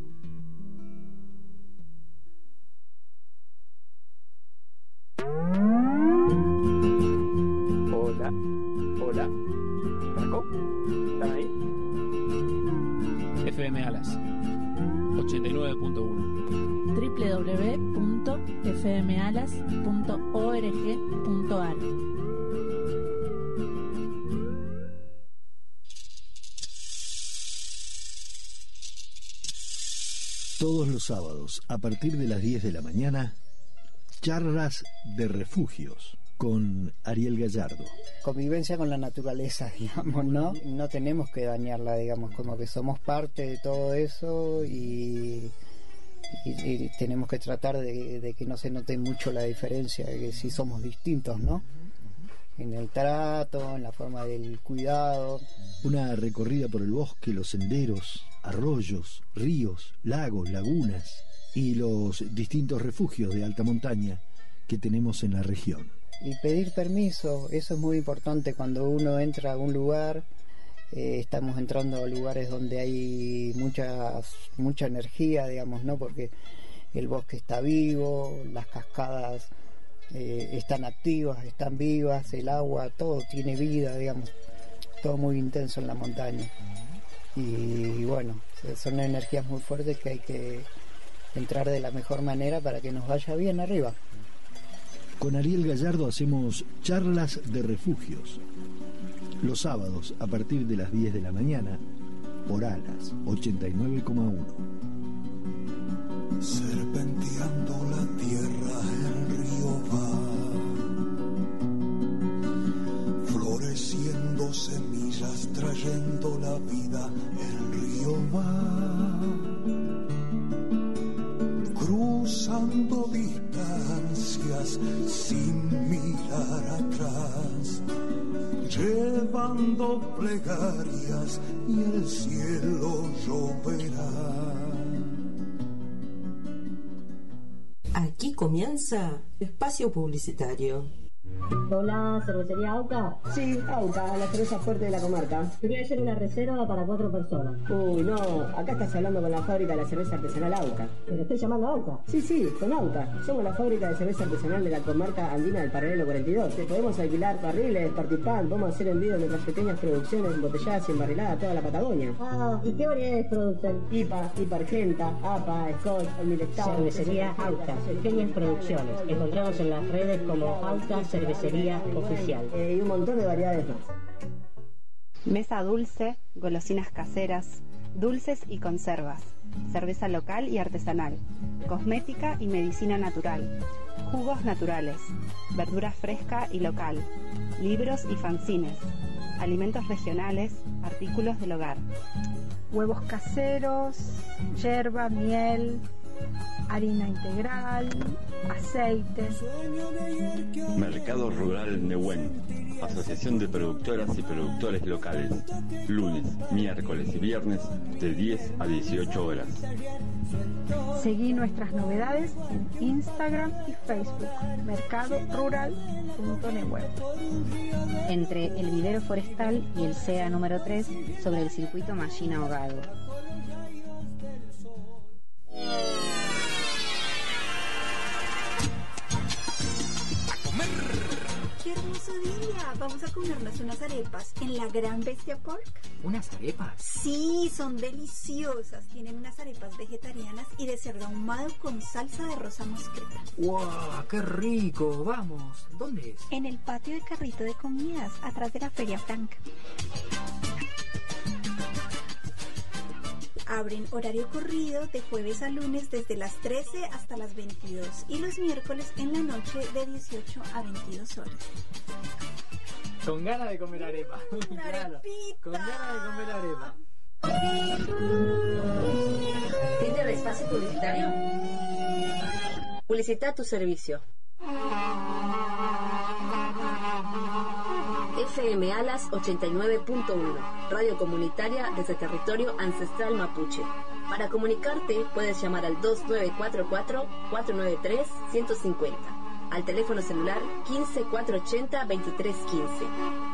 Hola, hola. ¿Marco? ¿Están ahí? FM Alas 89.1. www.fmalas.org.ar. Todos los sábados, a partir de las 10 de la mañana, charlas de refugios con Ariel Gallardo. Convivencia con la naturaleza, digamos, ¿no? No tenemos que dañarla, digamos, como que somos parte de todo eso y tenemos que tratar de que no se note mucho la diferencia, de que si somos distintos, ¿no? En el trato, en la forma del cuidado. Una recorrida por el bosque, los senderos, arroyos, ríos, lagos, lagunas y los distintos refugios de alta montaña que tenemos en la región. Y pedir permiso, eso es muy importante cuando uno entra a un lugar. Estamos entrando a lugares donde hay mucha energía, digamos, ¿no? Porque el bosque está vivo, las cascadas están activas, están vivas, el agua, todo tiene vida, digamos, todo muy intenso en la montaña. Y bueno, son energías muy fuertes que hay que entrar de la mejor manera para que nos vaya bien arriba. Con Ariel Gallardo hacemos charlas de refugios. Los sábados a partir de las 10 de la mañana por Alas 89,1. Serpenteando la tierra el río va, floreciendo semillas, trayendo la vida el río va, cruzando distancias sin mirar atrás, llevando plegarias y el cielo lloverá. Aquí comienza Espacio Publicitario. Hola, ¿cervecería AUCA? Sí, AUCA, la cerveza fuerte de la comarca. Quería hacer una reserva para 4 personas. Uy, no, acá estás hablando con la fábrica de la cerveza artesanal AUCA. ¿Pero estoy llamando a AUCA? Sí, con AUCA. Somos la fábrica de cerveza artesanal de la comarca andina del Paralelo 42. Te podemos alquilar barriles, participar, podemos hacer envío de nuestras pequeñas producciones embotelladas y embarriladas a toda la Patagonia. Ah, ¿y qué variedades producen? IPA, Argenta, APA, Scotch, Milestone. Cervecería AUCA, pequeñas producciones. Encontramos en las redes como AUCA Cervecería Oficial. Y un montón de variedades más. Mesa dulce, golosinas caseras, dulces y conservas, cerveza local y artesanal, cosmética y medicina natural, jugos naturales, verdura fresca y local, libros y fanzines, alimentos regionales, artículos del hogar. Huevos caseros, yerba, miel, harina integral, aceite. Mercado Rural Nehuen, Asociación de Productoras y Productores Locales, lunes, miércoles y viernes de 10 a 18 horas. Seguí nuestras novedades en Instagram y Facebook, mercadorural.nehuen. Entre el vivero forestal y el CEA número 3 sobre el circuito Mallina Ahogado. ¡Qué hermoso día! Vamos a comernos unas arepas en la Gran Bestia Pork. ¿Unas arepas? Sí, son deliciosas. Tienen unas arepas vegetarianas y de cerdo ahumado con salsa de rosa mosqueta. ¡Wow! ¡Qué rico! Vamos, ¿dónde es? En el patio de carrito de comidas, atrás de la Feria Franca. Abren horario corrido de jueves a lunes desde las 13 hasta las 22 y los miércoles en la noche de 18 a 22 horas. Con ganas de comer arepa. Claro, con ganas de comer arepa. ¿Fin del espacio publicitario? Publicita tu servicio. FM Alas 89.1, radio comunitaria desde territorio ancestral mapuche. Para comunicarte puedes llamar al 2944-493-150, al teléfono celular 15-480-2315.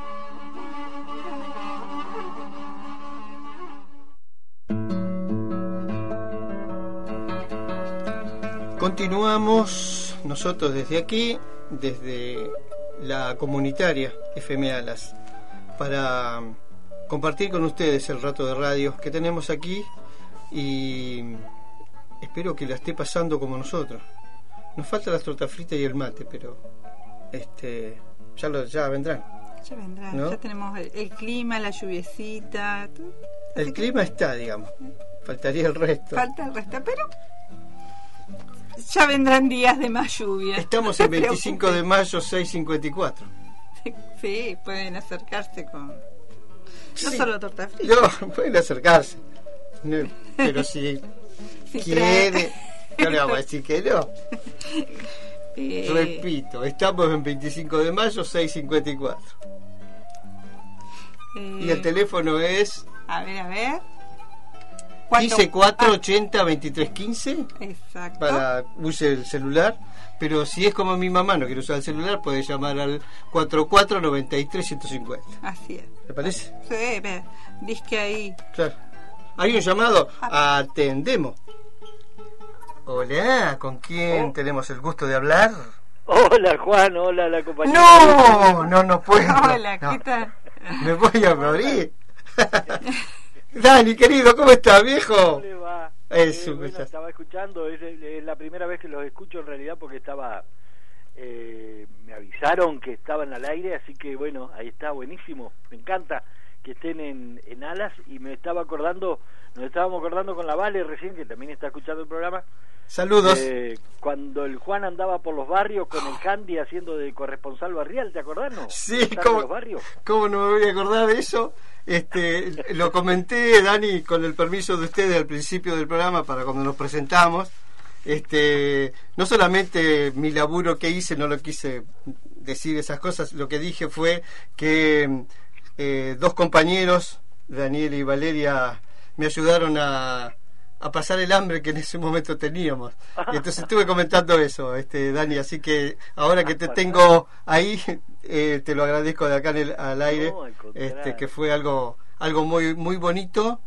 Continuamos nosotros desde aquí, desde la comunitaria FM Alas, para compartir con ustedes el rato de radio que tenemos aquí y espero que la esté pasando como nosotros. Nos falta las tortas fritas y el mate, pero ya vendrán. Ya vendrán, ¿no? Ya tenemos el clima, la lluviecita. Todo. El clima está, digamos. Faltaría el resto. Falta el resto, pero ya vendrán días de más lluvia. Estamos en 25 de mayo, 6:54. Sí, pueden acercarse con... No Sí. solo torta frita. No, pueden acercarse. No, pero si quiere, no le vamos a decir que no. Repito, estamos en 25 de mayo, 6:54. Y el teléfono es... A ver. 15-480-2315. Exacto. Para use el celular. Pero si es como mi mamá, no quiere usar el celular, puede llamar al 44-93-150. Así es. ¿Le parece? Sí, ve. Disque ahí. Claro. Hay un llamado. Atendemos. Hola, ¿con quién tenemos el gusto de hablar? Hola, Juan. Hola, la compañera. No puedo. Hola, ¿qué tal? Me voy a morir. Dani, querido, ¿cómo estás, viejo? ¿Cómo le va? Bueno, estaba escuchando, es la primera vez que los escucho en realidad porque me avisaron que estaban al aire, así que bueno, ahí está, buenísimo, me encanta que estén en Alas y nos estábamos acordando con la Vale recién, que también está escuchando el programa. Saludos. Cuando el Juan andaba por los barrios con el Candy haciendo de corresponsal barrial, ¿te acordás, no? Sí, ¿cómo no me voy a acordar de eso? Lo comenté, Dani, con el permiso de ustedes al principio del programa para cuando nos presentamos. No solamente mi laburo que hice, no lo quise decir esas cosas, lo que dije fue que dos compañeros, Daniel y Valeria, me ayudaron a pasar el hambre que en ese momento teníamos. Y entonces estuve comentando eso, Dani, así que ahora que te tengo ahí, te lo agradezco de acá al aire, que fue algo muy muy bonito,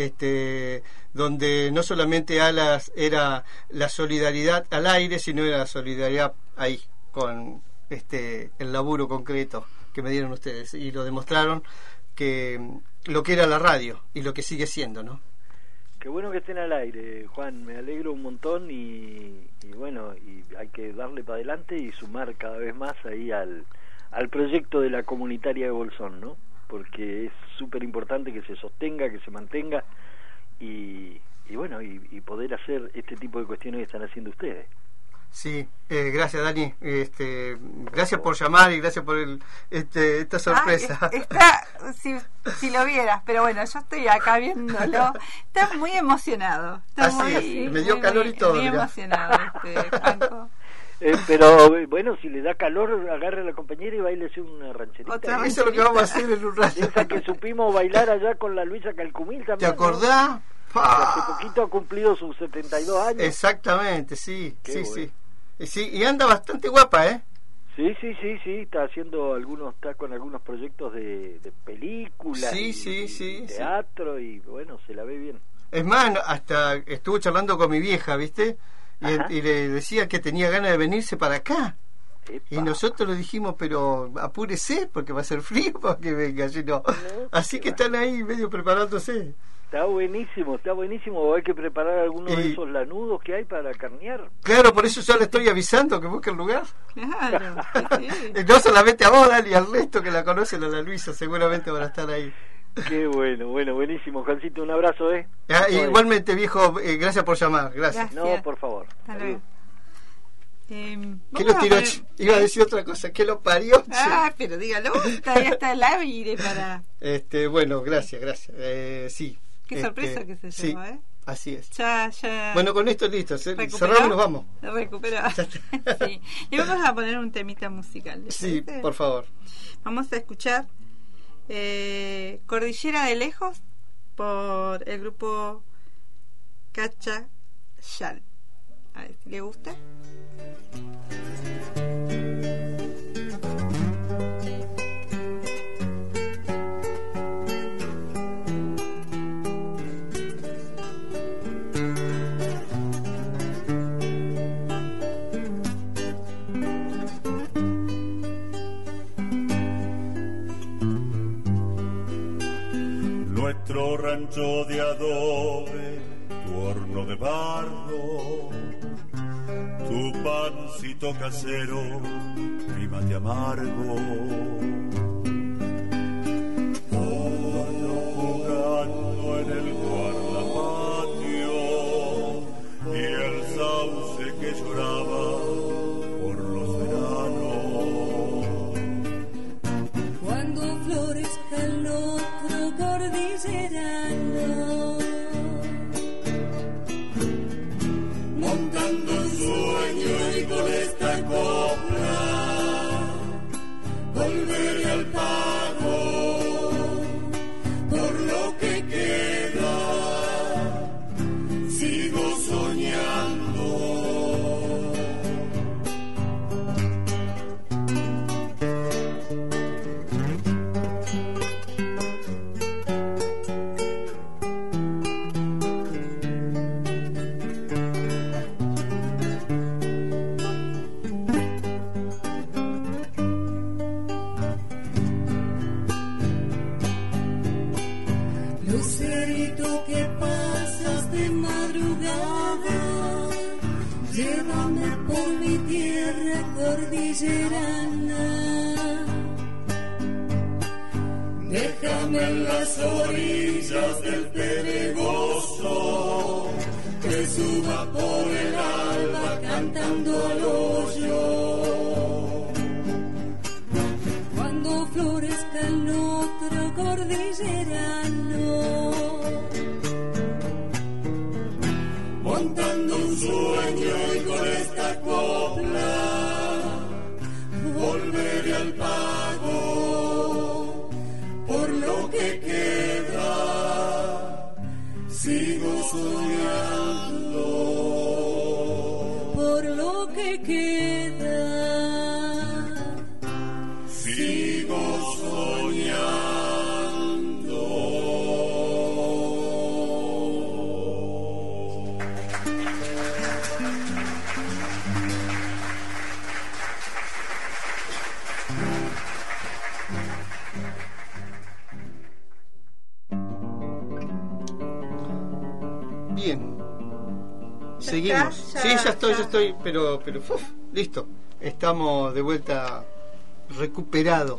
donde no solamente Alas era la solidaridad al aire, sino era la solidaridad ahí, con el laburo concreto que me dieron ustedes, y lo demostraron que lo que era la radio y lo que sigue siendo, ¿no? Qué bueno que estén al aire, Juan, me alegro un montón y bueno, y hay que darle para adelante y sumar cada vez más ahí al proyecto de la comunitaria de Bolsón, ¿no? Porque es súper importante que se sostenga, que se mantenga y bueno, y poder hacer este tipo de cuestiones que están haciendo ustedes. Sí, gracias Dani, gracias por llamar y gracias por esta sorpresa. Si lo vieras, pero bueno, yo estoy acá viéndolo. Está muy emocionado. Me dio calor y todo. Muy emocionado, Franco. Pero bueno, si le da calor, agarre a la compañera y bailese una rancherita. Eso es lo que vamos a hacer en un rato. Esa que supimos bailar allá con la Luisa Calcumil también. ¿Te acordás? Hace poquito ha cumplido sus 72 años. Exactamente, sí. Sí, y anda bastante guapa, ¿eh? Sí, está con algunos proyectos de películas, teatro, y bueno, se la ve bien. Es más, hasta estuvo charlando con mi vieja, ¿viste? Y le decía que tenía ganas de venirse para acá. Epa. Y nosotros le dijimos, pero apúrese, porque va a ser frío para que venga. Así que están ahí medio preparándose. Está buenísimo. Hay que preparar algunos de esos lanudos que hay para carnear. Claro, por eso ya le estoy avisando que busque el lugar. Claro. No solamente a vos, Dani, y al resto que la conocen, a la Luisa, seguramente van a estar ahí. Qué bueno, buenísimo, Juancito, un abrazo, Igualmente, viejo, gracias por llamar, gracias. No, por favor. ¿Qué lo tiró? Iba a decir otra cosa, ¿qué lo parió? Pero dígalo, todavía está el aire para... Bueno, gracias. Sí. Qué sorpresa que se llevó, sí, así es. Ya. Bueno, con esto listo, cerramos y nos vamos. Recuperó. Sí. Y vamos a poner un temita musical. Sí, por favor. Vamos a escuchar Cordillera de Lejos por el grupo Cachayal. A ver si le gusta. Nuestro rancho de adobe, tu horno de barro, tu pancito casero, mi mate amargo. Jugando en el guardapatio y el sauce que lloraba por los veranos. Cuando florezca el otro cordillerano, montando un sueño y con esta copla volveré al pago por lo que queda, sigo soñando. Lucerito que pasas de madrugada, llévame por mi tierra cordillerana. Déjame en las orillas del pedregoso, que suba por el alba cantando al hoyo. Cuando florezca el otro cordillerano, montando un sueño y con esta copla volveré al pago por lo que queda, sigo soñando por lo que queda, sigo soñando. Bien. Seguimos. Sí, ya estoy, pero listo. Estamos de vuelta recuperados.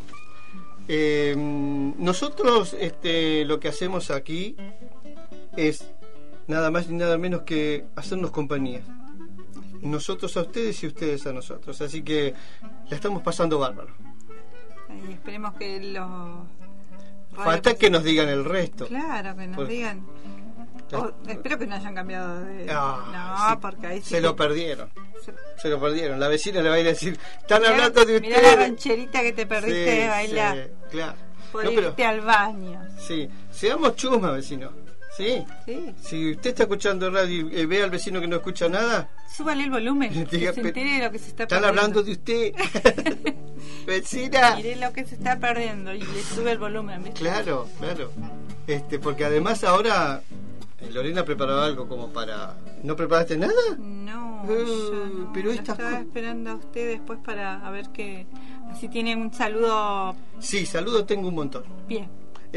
Nosotros lo que hacemos aquí es nada más y nada menos que hacernos compañía. nosotros a ustedes y ustedes a nosotros. Así que la estamos pasando bárbaro. Y esperemos que los... Falta que nos digan el resto. Claro, que nos digan. Espero que no hayan cambiado de... sí, porque ahí sí se lo perdieron. Se lo perdieron. La vecina le va a ir a decir, están hablando de ustedes. Mirá la rancherita que te perdiste de bailar. Sí, claro. Por irte al baño. Sí, seamos chusma, vecino. ¿Sí? Si usted está escuchando radio y ve al vecino que no escucha nada, súbale el volumen, que se entere de lo que se está perdiendo. Están hablando de usted. Vecina. Mire lo que se está perdiendo y le sube el volumen, ¿viste? Claro. Porque además ahora Lorena preparaba algo como para... ¿No preparaste nada? No, pero estaba esperando a usted después para ver que... Así tiene un saludo... Sí, saludos tengo un montón. Bien.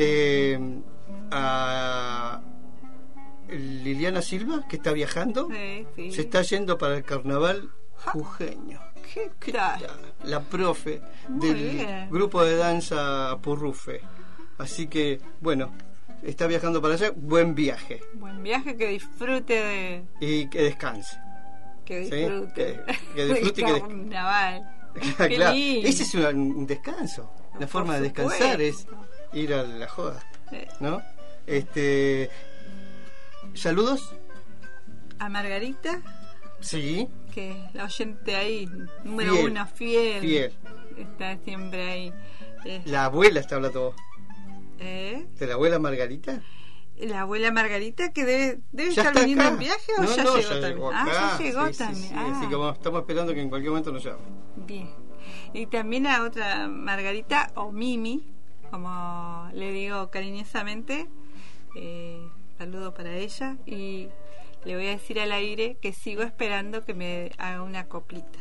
A Liliana Silva, que está viajando, sí. Se está yendo para el carnaval jujeño. ¿Qué tal? La profe Muy del bien. grupo de danza Purrufe. Así que, bueno, está viajando para allá. Buen viaje. Buen viaje, que disfrute de... Y que descanse. Que disfrute. ¿Sí? Que disfrute y que carnaval. Claro, ese es un descanso. La forma de descansar es ir a la joda, ¿no? ¿Saludos? A Margarita. Sí. Que es la oyente ahí, número uno, fiel. Está siempre ahí. La abuela está hablando vos. ¿De la abuela Margarita? La abuela Margarita, que debe ¿Ya estar viniendo acá? en viaje o no, ya no, llegó ya también. Llegó acá. Ya llegó sí, también. Sí. Así que estamos esperando que en cualquier momento nos llame. Bien. Y también a otra Margarita, o Mimi, como le digo cariñosamente, saludo para ella, y le voy a decir al aire que sigo esperando que me haga una coplita.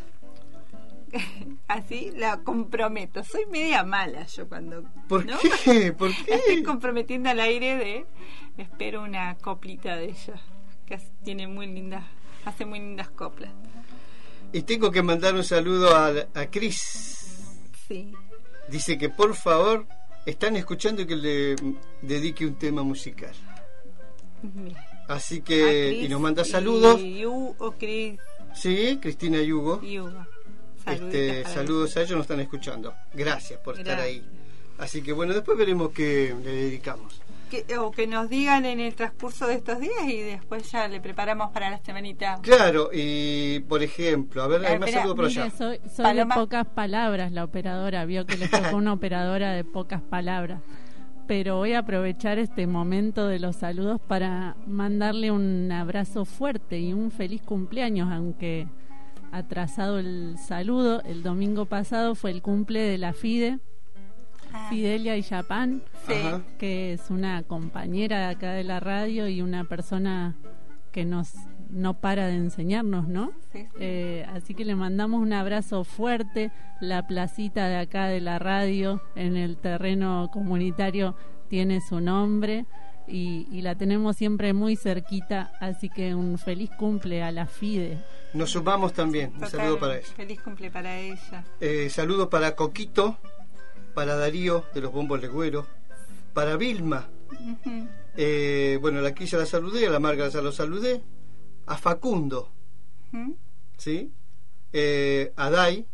Así la comprometo. Soy media mala yo cuando... ¿Por ¿no? qué? ¿Por qué? La estoy comprometiendo al aire de... Espero una coplita de ella, que tiene muy lindas, hace muy lindas coplas. Y tengo que mandar un saludo a Cris. Sí. Dice que por favor están escuchando y que le dedique un tema musical. Bien. Así que, y nos manda saludos. Cris. Sí, Cristina y Hugo. Saludos a ellos, nos están escuchando. Gracias por estar ahí. Así que bueno, después veremos qué le dedicamos. O que nos digan en el transcurso de estos días y después ya le preparamos para la semanita. Claro, y por ejemplo, a ver, hay más saludos por allá. Soy de pocas palabras la operadora, vio que le tocó una operadora de pocas palabras. Pero voy a aprovechar este momento de los saludos para mandarle un abrazo fuerte y un feliz cumpleaños, aunque atrasado el saludo. El domingo pasado fue el cumple de la FIDE, Fidelia y Japán, que es una compañera de acá de la radio y una persona que no para de enseñarnos, ¿no? Sí. Así que le mandamos un abrazo fuerte. La placita de acá de la radio en el terreno comunitario tiene su nombre y la tenemos siempre muy cerquita, así que un feliz cumple a la FIDE. Nos sumamos también. Un saludo para ella. Feliz cumple para ella. Saludos para Coquito, para Darío de los Bombos Legüeros, para Vilma. Bueno, aquí ya la saludé, a la Marga ya lo saludé, a Facundo, ¿sí? A Dai,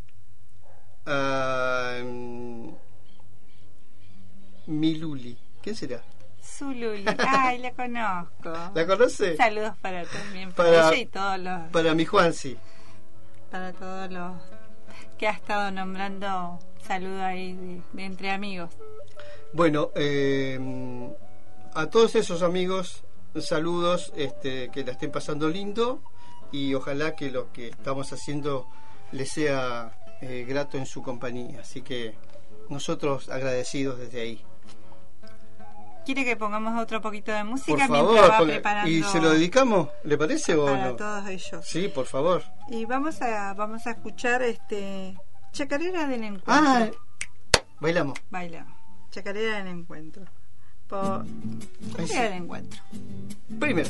a Miluli. ¿Quién será? Zululi. Ay, la conozco. ¿La conoce? Saludos para también, para ella y todos los... Para mi Juansi. Para todos los que ha estado nombrando, saludo ahí de entre amigos. Bueno, a todos esos amigos, saludos, que la estén pasando lindo y ojalá que lo que estamos haciendo les sea grato en su compañía. Así que nosotros agradecidos desde ahí. ¿Quiere que pongamos otro poquito de música? Por favor, mientras va preparando... ¿Y se lo dedicamos? ¿Le parece o para no? todos ellos. Sí, por favor. Y vamos a escuchar Chacarera del Encuentro. Bailamos. Chacarera del Encuentro. Chacarera del Encuentro. Primero.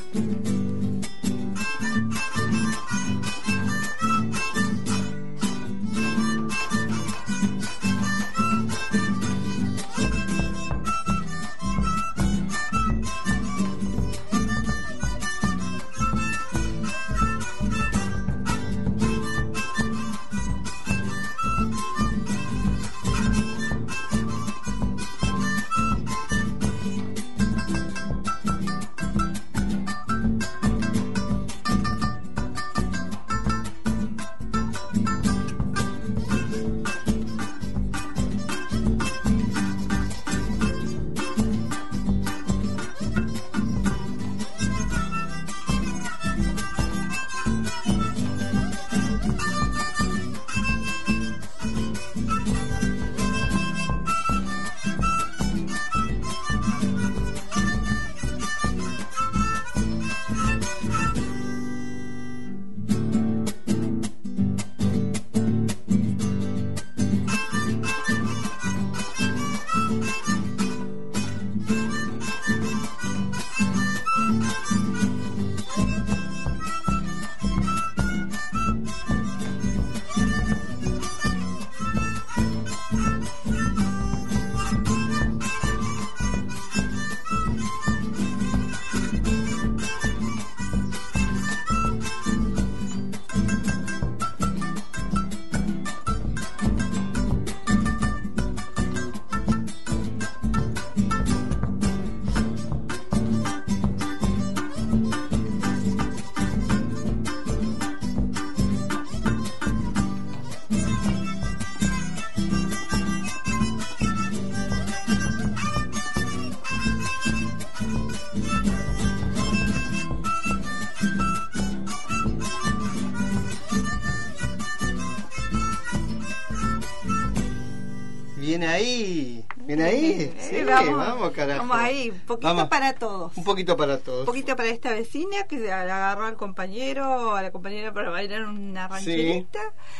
Viene ahí. Viene ahí. Sí, vamos, carajo. Vamos ahí. Un poquito para todos. Un poquito para todos. Un poquito para esta vecina que se agarró al compañero o a la compañera para bailar una rancherita.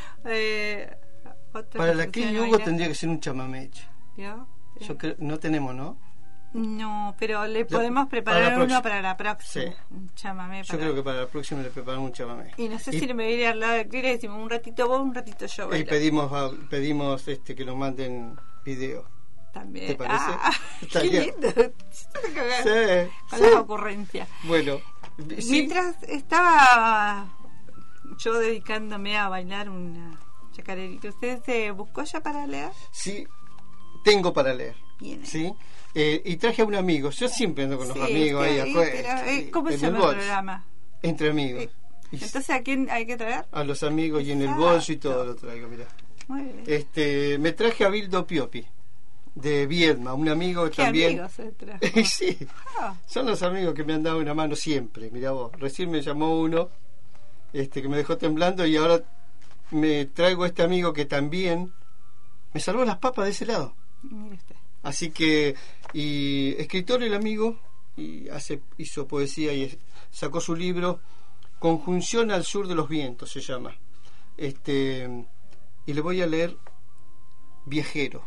Para la que Hugo tendría que ser un chamameche. Yo creo, no tenemos, ¿no? No, pero le podemos preparar uno para la próxima. Sí. Un chamamé. Yo creo que para la próxima le preparamos un chamamé. Y no sé si le me voy a ir al lado de Clara y decimos un ratito vos, un ratito yo. Y pedimos que nos manden video. También. ¿Te parece? Qué lindo. Sí, con las ocurrencias. Bueno, mientras estaba yo dedicándome a bailar una chacarerita, ¿usted se buscó ya para leer? Sí, tengo para leer. Bien. ¿Sí? Y traje a un amigo. Yo siempre ando con los amigos ahí afuera. ¿Cómo se llama el programa? Entre amigos. Entonces, ¿a quién hay que traer? A los amigos y en el bolso y todo lo traigo, mirá. Muy bien. Me traje a Bildo Piopi de Viedma, un amigo ¿Qué también. amigos se trajo? Sí, son los amigos que me han dado una mano siempre. Mirá vos, recién me llamó uno que me dejó temblando y ahora me traigo a este amigo que también me salvó las papas de ese lado. Mire usted. Así que, y escritor el amigo, y hizo poesía y sacó su libro Conjunción al sur de los vientos, se llama. Y le voy a leer Viajero.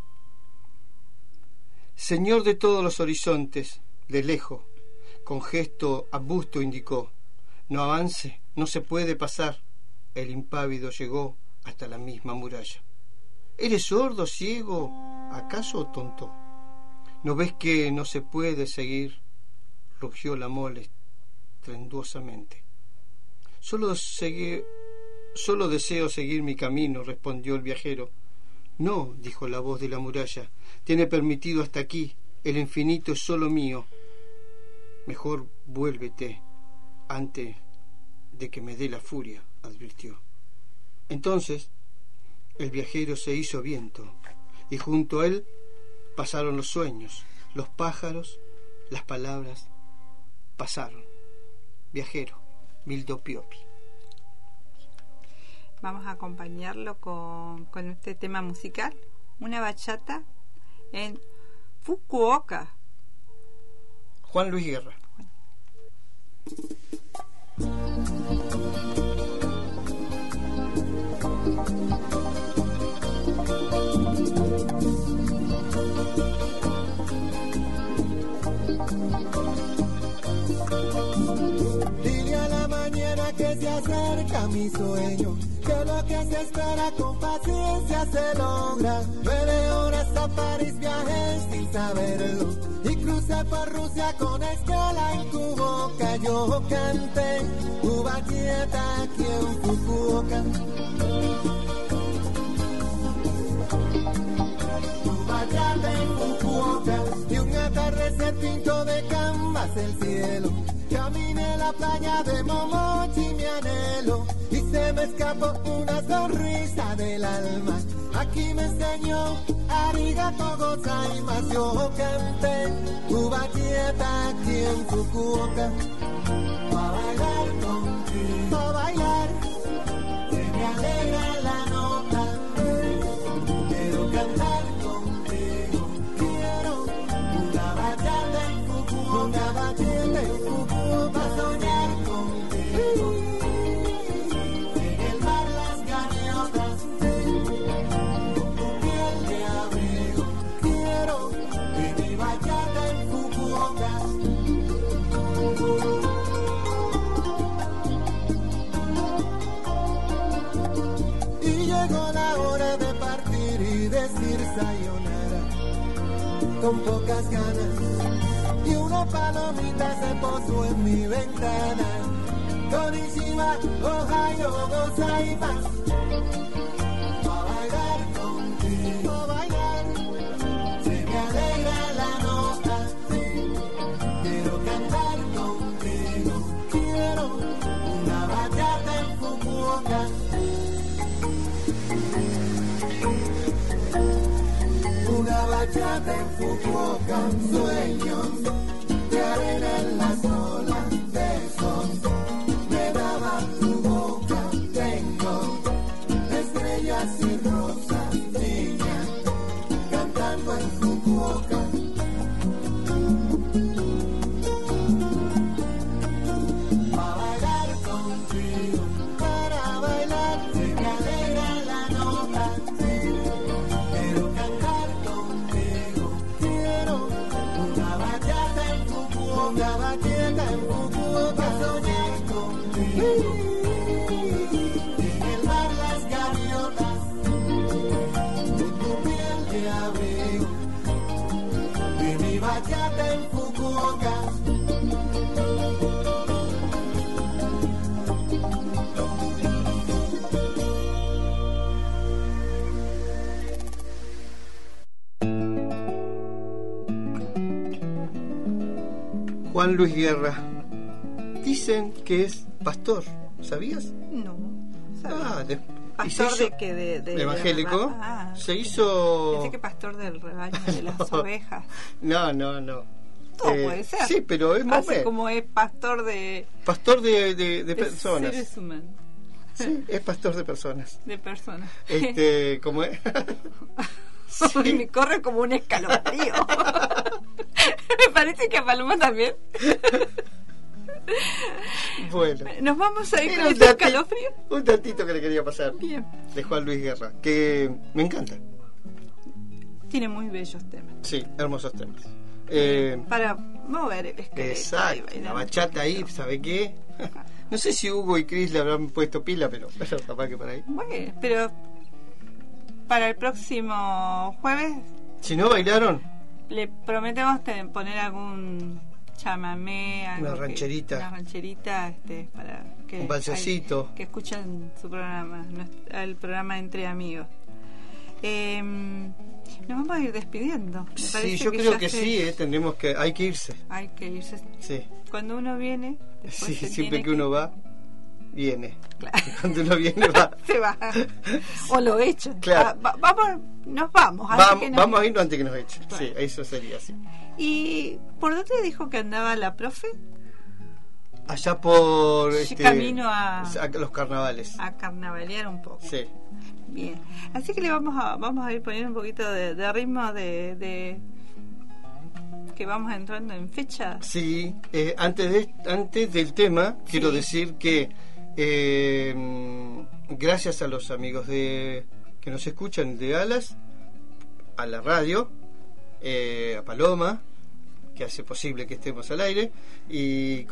Señor de todos los horizontes, de lejos, con gesto abusto indicó: no avance, no se puede pasar. El impávido llegó hasta la misma muralla. ¿Eres sordo, ciego, acaso tonto? ¿No ves que no se puede seguir? Rugió la mole estruendosamente. Solo deseo seguir mi camino, respondió el viajero. No, dijo la voz de la muralla, tiene permitido hasta aquí, el infinito es solo mío. Mejor vuélvete antes de que me dé la furia, advirtió. Entonces el viajero se hizo viento, y junto a él pasaron los sueños, los pájaros, las palabras pasaron. Viajero, Bildo Piopi. Vamos a acompañarlo con este tema musical, una bachata en Fukuoka. Juan Luis Guerra. Dile a la mañana que se acerca mi sueño, que lo que se espera con paciencia se logra. 9 horas a París viajé sin saberlo y crucé por Rusia con escala en Fukuoka. Yo canté Cuba quieta aquí en Fukuoka. Cuba quieta en Fukuoka y un atardecer pinto de canvas el cielo. Caminé la playa de Momochi, mi anhelo, y se me escapó una sonrisa del alma. Aquí me enseñó arigato gozaimasu. Yo canté Cuba quieta aquí en Fukuoka. Pa' bailar contigo, pa' bailar, que me alegra la nota. Quiero cantar contigo, quiero una bachata en Fukuoka, una bachata en Fukuoka, pa' soñar contigo. En el mar las gaviotas, con tu piel de abrigo, quiero que mi bachata en Fukuoka. Y llegó la hora de partir y decir sayonara con pocas ganas, y una palomita se posó en mi ventana. Konnichiwa, ohayo gozaimasu. Pa' bailar contigo, pa' bailar, se me alegra la nota. Quiero cantar contigo, quiero una bachata en Fukuoka. Una bachata en Fukuoka, sueños de arena en las olas, besos me daba tu boca. Tengo estrellas y rosas, niña, Valleta, en Fukuoka, soñar contigo. En el mar las gaviotas, de tu piel de abrigo. De mi bachata en Fukuoka. Juan Luis Guerra. Dicen que es pastor, ¿sabías? No. Ah, ¿Pastor de qué? De evangélico. Se hizo... Pensé que pastor del rebaño de las ovejas. No. Todo puede ser. Sí, pero es más así como es pastor de... Pastor de personas. Seres humanos. Sí, es pastor de personas. De personas. ¿Cómo es? Sí. Me corre como un escalofrío. Me parece que a Paloma también. Bueno. Nos vamos a ir con este escalofrío. Un tantito que le quería pasar. Bien. De Juan Luis Guerra, que me encanta. Tiene muy bellos temas. Sí, hermosos temas. Para mover el esqueleto. Exacto, la bachata ahí, ¿sabe qué? No sé si Hugo y Cris le habrán puesto pila, pero capaz que por ahí. Bueno, pero para el próximo jueves, si no bailaron, le prometemos poner algún chamamé, una rancherita, para que un balsecito, que escuchen su programa, el programa Entre Amigos. Nos vamos a ir despidiendo. Sí, yo creo que sí, hay que irse. Hay que irse. Sí. Cuando uno viene, sí, siempre que uno va, viene. Claro. Cuando uno viene, va. Se va. O lo echan. Claro. Nos vamos. Vamos a irnos antes que nos echen. Claro. Sí, eso sería así. ¿Y por dónde dijo que andaba la profe? Allá por camino a los carnavales. A carnavalear un poco. Sí. Bien. Así que le vamos a ir poniendo un poquito de ritmo de que vamos entrando en fecha. Sí, antes del tema, sí, quiero decir que gracias a los amigos que nos escuchan de Alas, a la radio, a Paloma, que hace posible que estemos al aire, y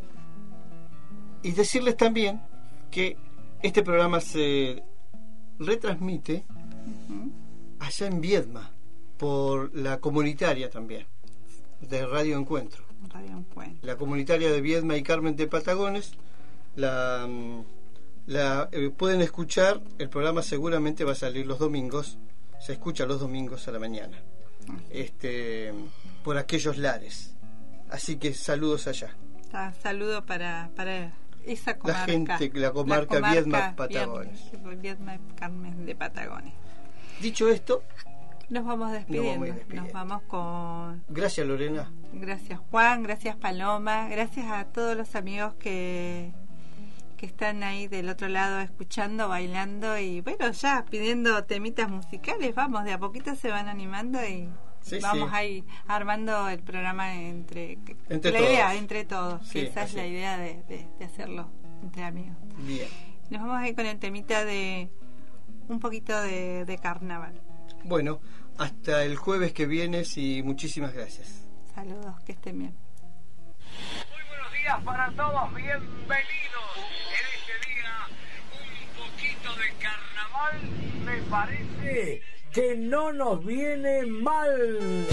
y decirles también que este programa se retransmite allá en Viedma por la comunitaria también de Radio Encuentro. La comunitaria de Viedma y Carmen de Patagones pueden escuchar. El programa seguramente va a salir los domingos, se escucha los domingos a la mañana, por aquellos lares. Así que saludos allá. Saludo para esa comarca, la comarca Viedma Patagones. Viedma y Carmen de Patagones. Dicho esto, nos vamos despidiendo. Nos vamos con... Gracias, Lorena. Gracias, Juan. Gracias, Paloma. Gracias a todos los amigos que están ahí del otro lado escuchando, bailando y bueno, ya pidiendo temitas musicales. Vamos, de a poquito se van animando y vamos ahí armando el programa entre todos. Idea entre todos, sí, que esa es la idea de hacerlo entre amigos. Bien. Nos vamos a ir con el temita de un poquito de carnaval. Bueno, hasta el jueves que vienes y muchísimas gracias. Saludos, que estén bien. Muy buenos días para todos, bienvenidos. En este día, un poquito de carnaval me parece que no nos viene mal.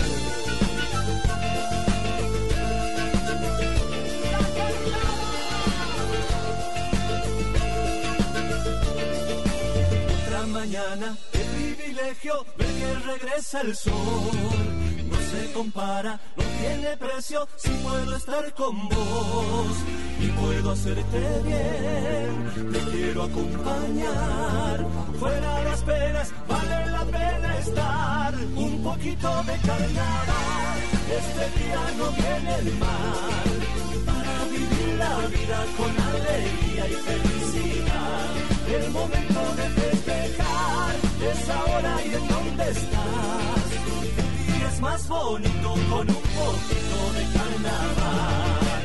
Otra mañana, qué privilegio ver que regresa el sol. No se compara, no tiene precio si puedo estar con vos y puedo hacerte bien. Te quiero acompañar, fuera las penas, vale la pena estar. Un poquito de carnaval, este día no viene mal, para vivir la vida con alegría y felicidad. El momento de festejar es ahora y en donde estás. El día es más bonito con un poquito de carnaval.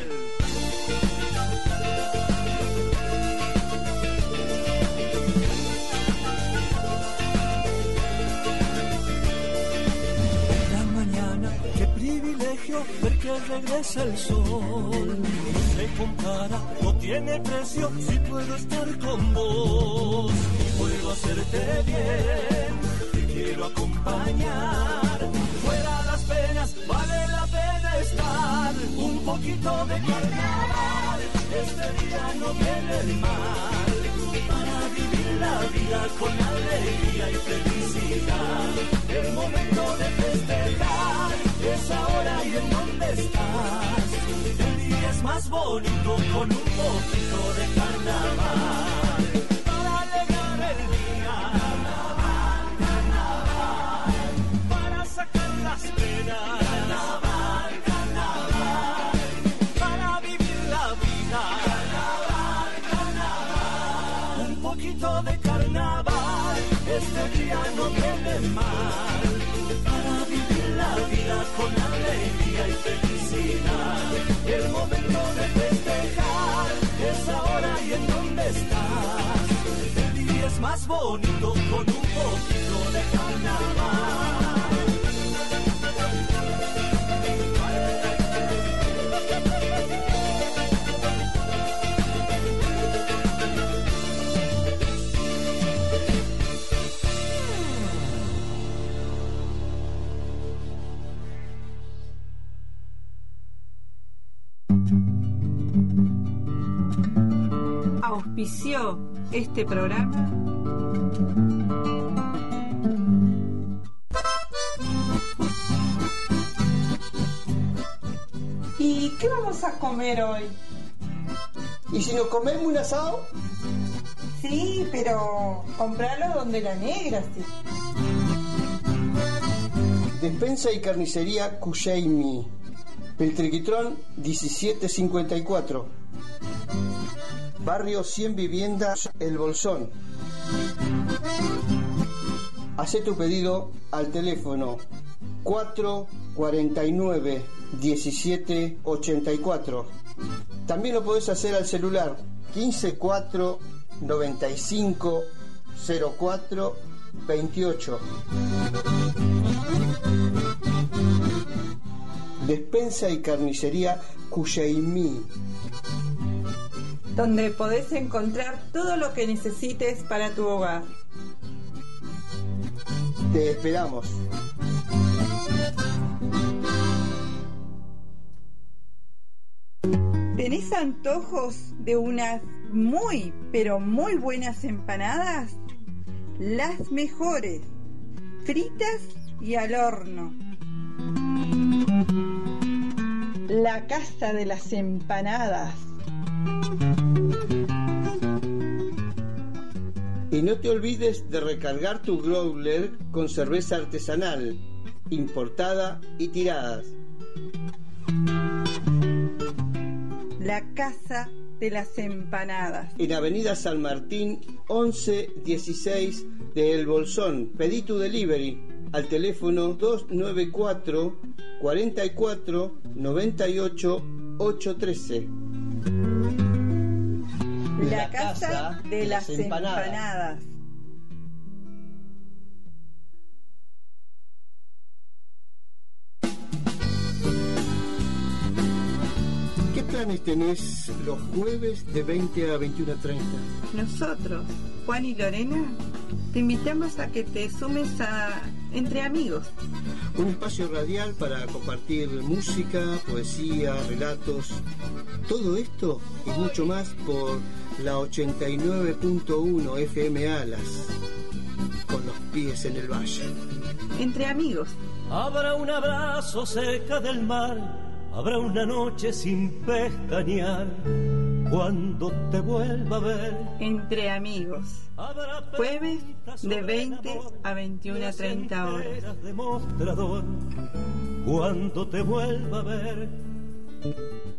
La mañana, qué privilegio ver que regresa el sol. No se compara, no tiene precio si puedo estar con vos. Y puedo hacerte bien, te quiero acompañar. Fuera las penas, vale la pena estar. Un poquito de carnaval, este día no viene mal. Para vivir la vida con alegría y felicidad. El momento de festejar es ahora y en dónde estás. El día es más bonito con un poquito de carnaval. Para alegrar el día, carnaval, carnaval. Para sacar las penas, carnaval, carnaval. Para vivir la vida, carnaval, carnaval. Un poquito de carnaval, este día no viene mal. Para vivir la vida con alegría y felicidad. El momento de festejar es ahora y en dónde estás. El día es más bonito con un poquito de carnaval. Auspició este programa ¿Y qué vamos a comer hoy? ¿Y si nos comemos un asado? Sí, pero compralo donde la negra, sí. Despensa y carnicería Cuyeimi, Peltriquitrón 1754, Barrio 100 Viviendas El Bolsón. Hacé tu pedido al teléfono 449 1784. También lo podés hacer al celular 154 95 04 28. Despensa y carnicería Cuyeimi, donde podés encontrar todo lo que necesites para tu hogar. Te esperamos. ¿Tenés antojos de unas muy, pero muy buenas empanadas? Las mejores, fritas y al horno. La Casa de las Empanadas. Y no te olvides de recargar tu growler con cerveza artesanal, importada y tiradas. La Casa de las Empanadas. En Avenida San Martín, 1116 de El Bolsón. Pedí tu delivery al teléfono 294 44 98 813. La Casa de las Empanadas. ¿Qué planes tenés los jueves de 20 a 21:30? Nosotros, Juan y Lorena, te invitamos a que te sumes a Entre Amigos. Un espacio radial para compartir música, poesía, relatos. Todo esto y mucho más por la 89.1 FM Alas, con los pies en el valle. Entre Amigos. Habrá un abrazo cerca del mar, habrá una noche sin pestañear, cuando te vuelva a ver. Entre Amigos. Jueves de 20 a 21:30 horas. Demostrador, cuando te vuelva a ver.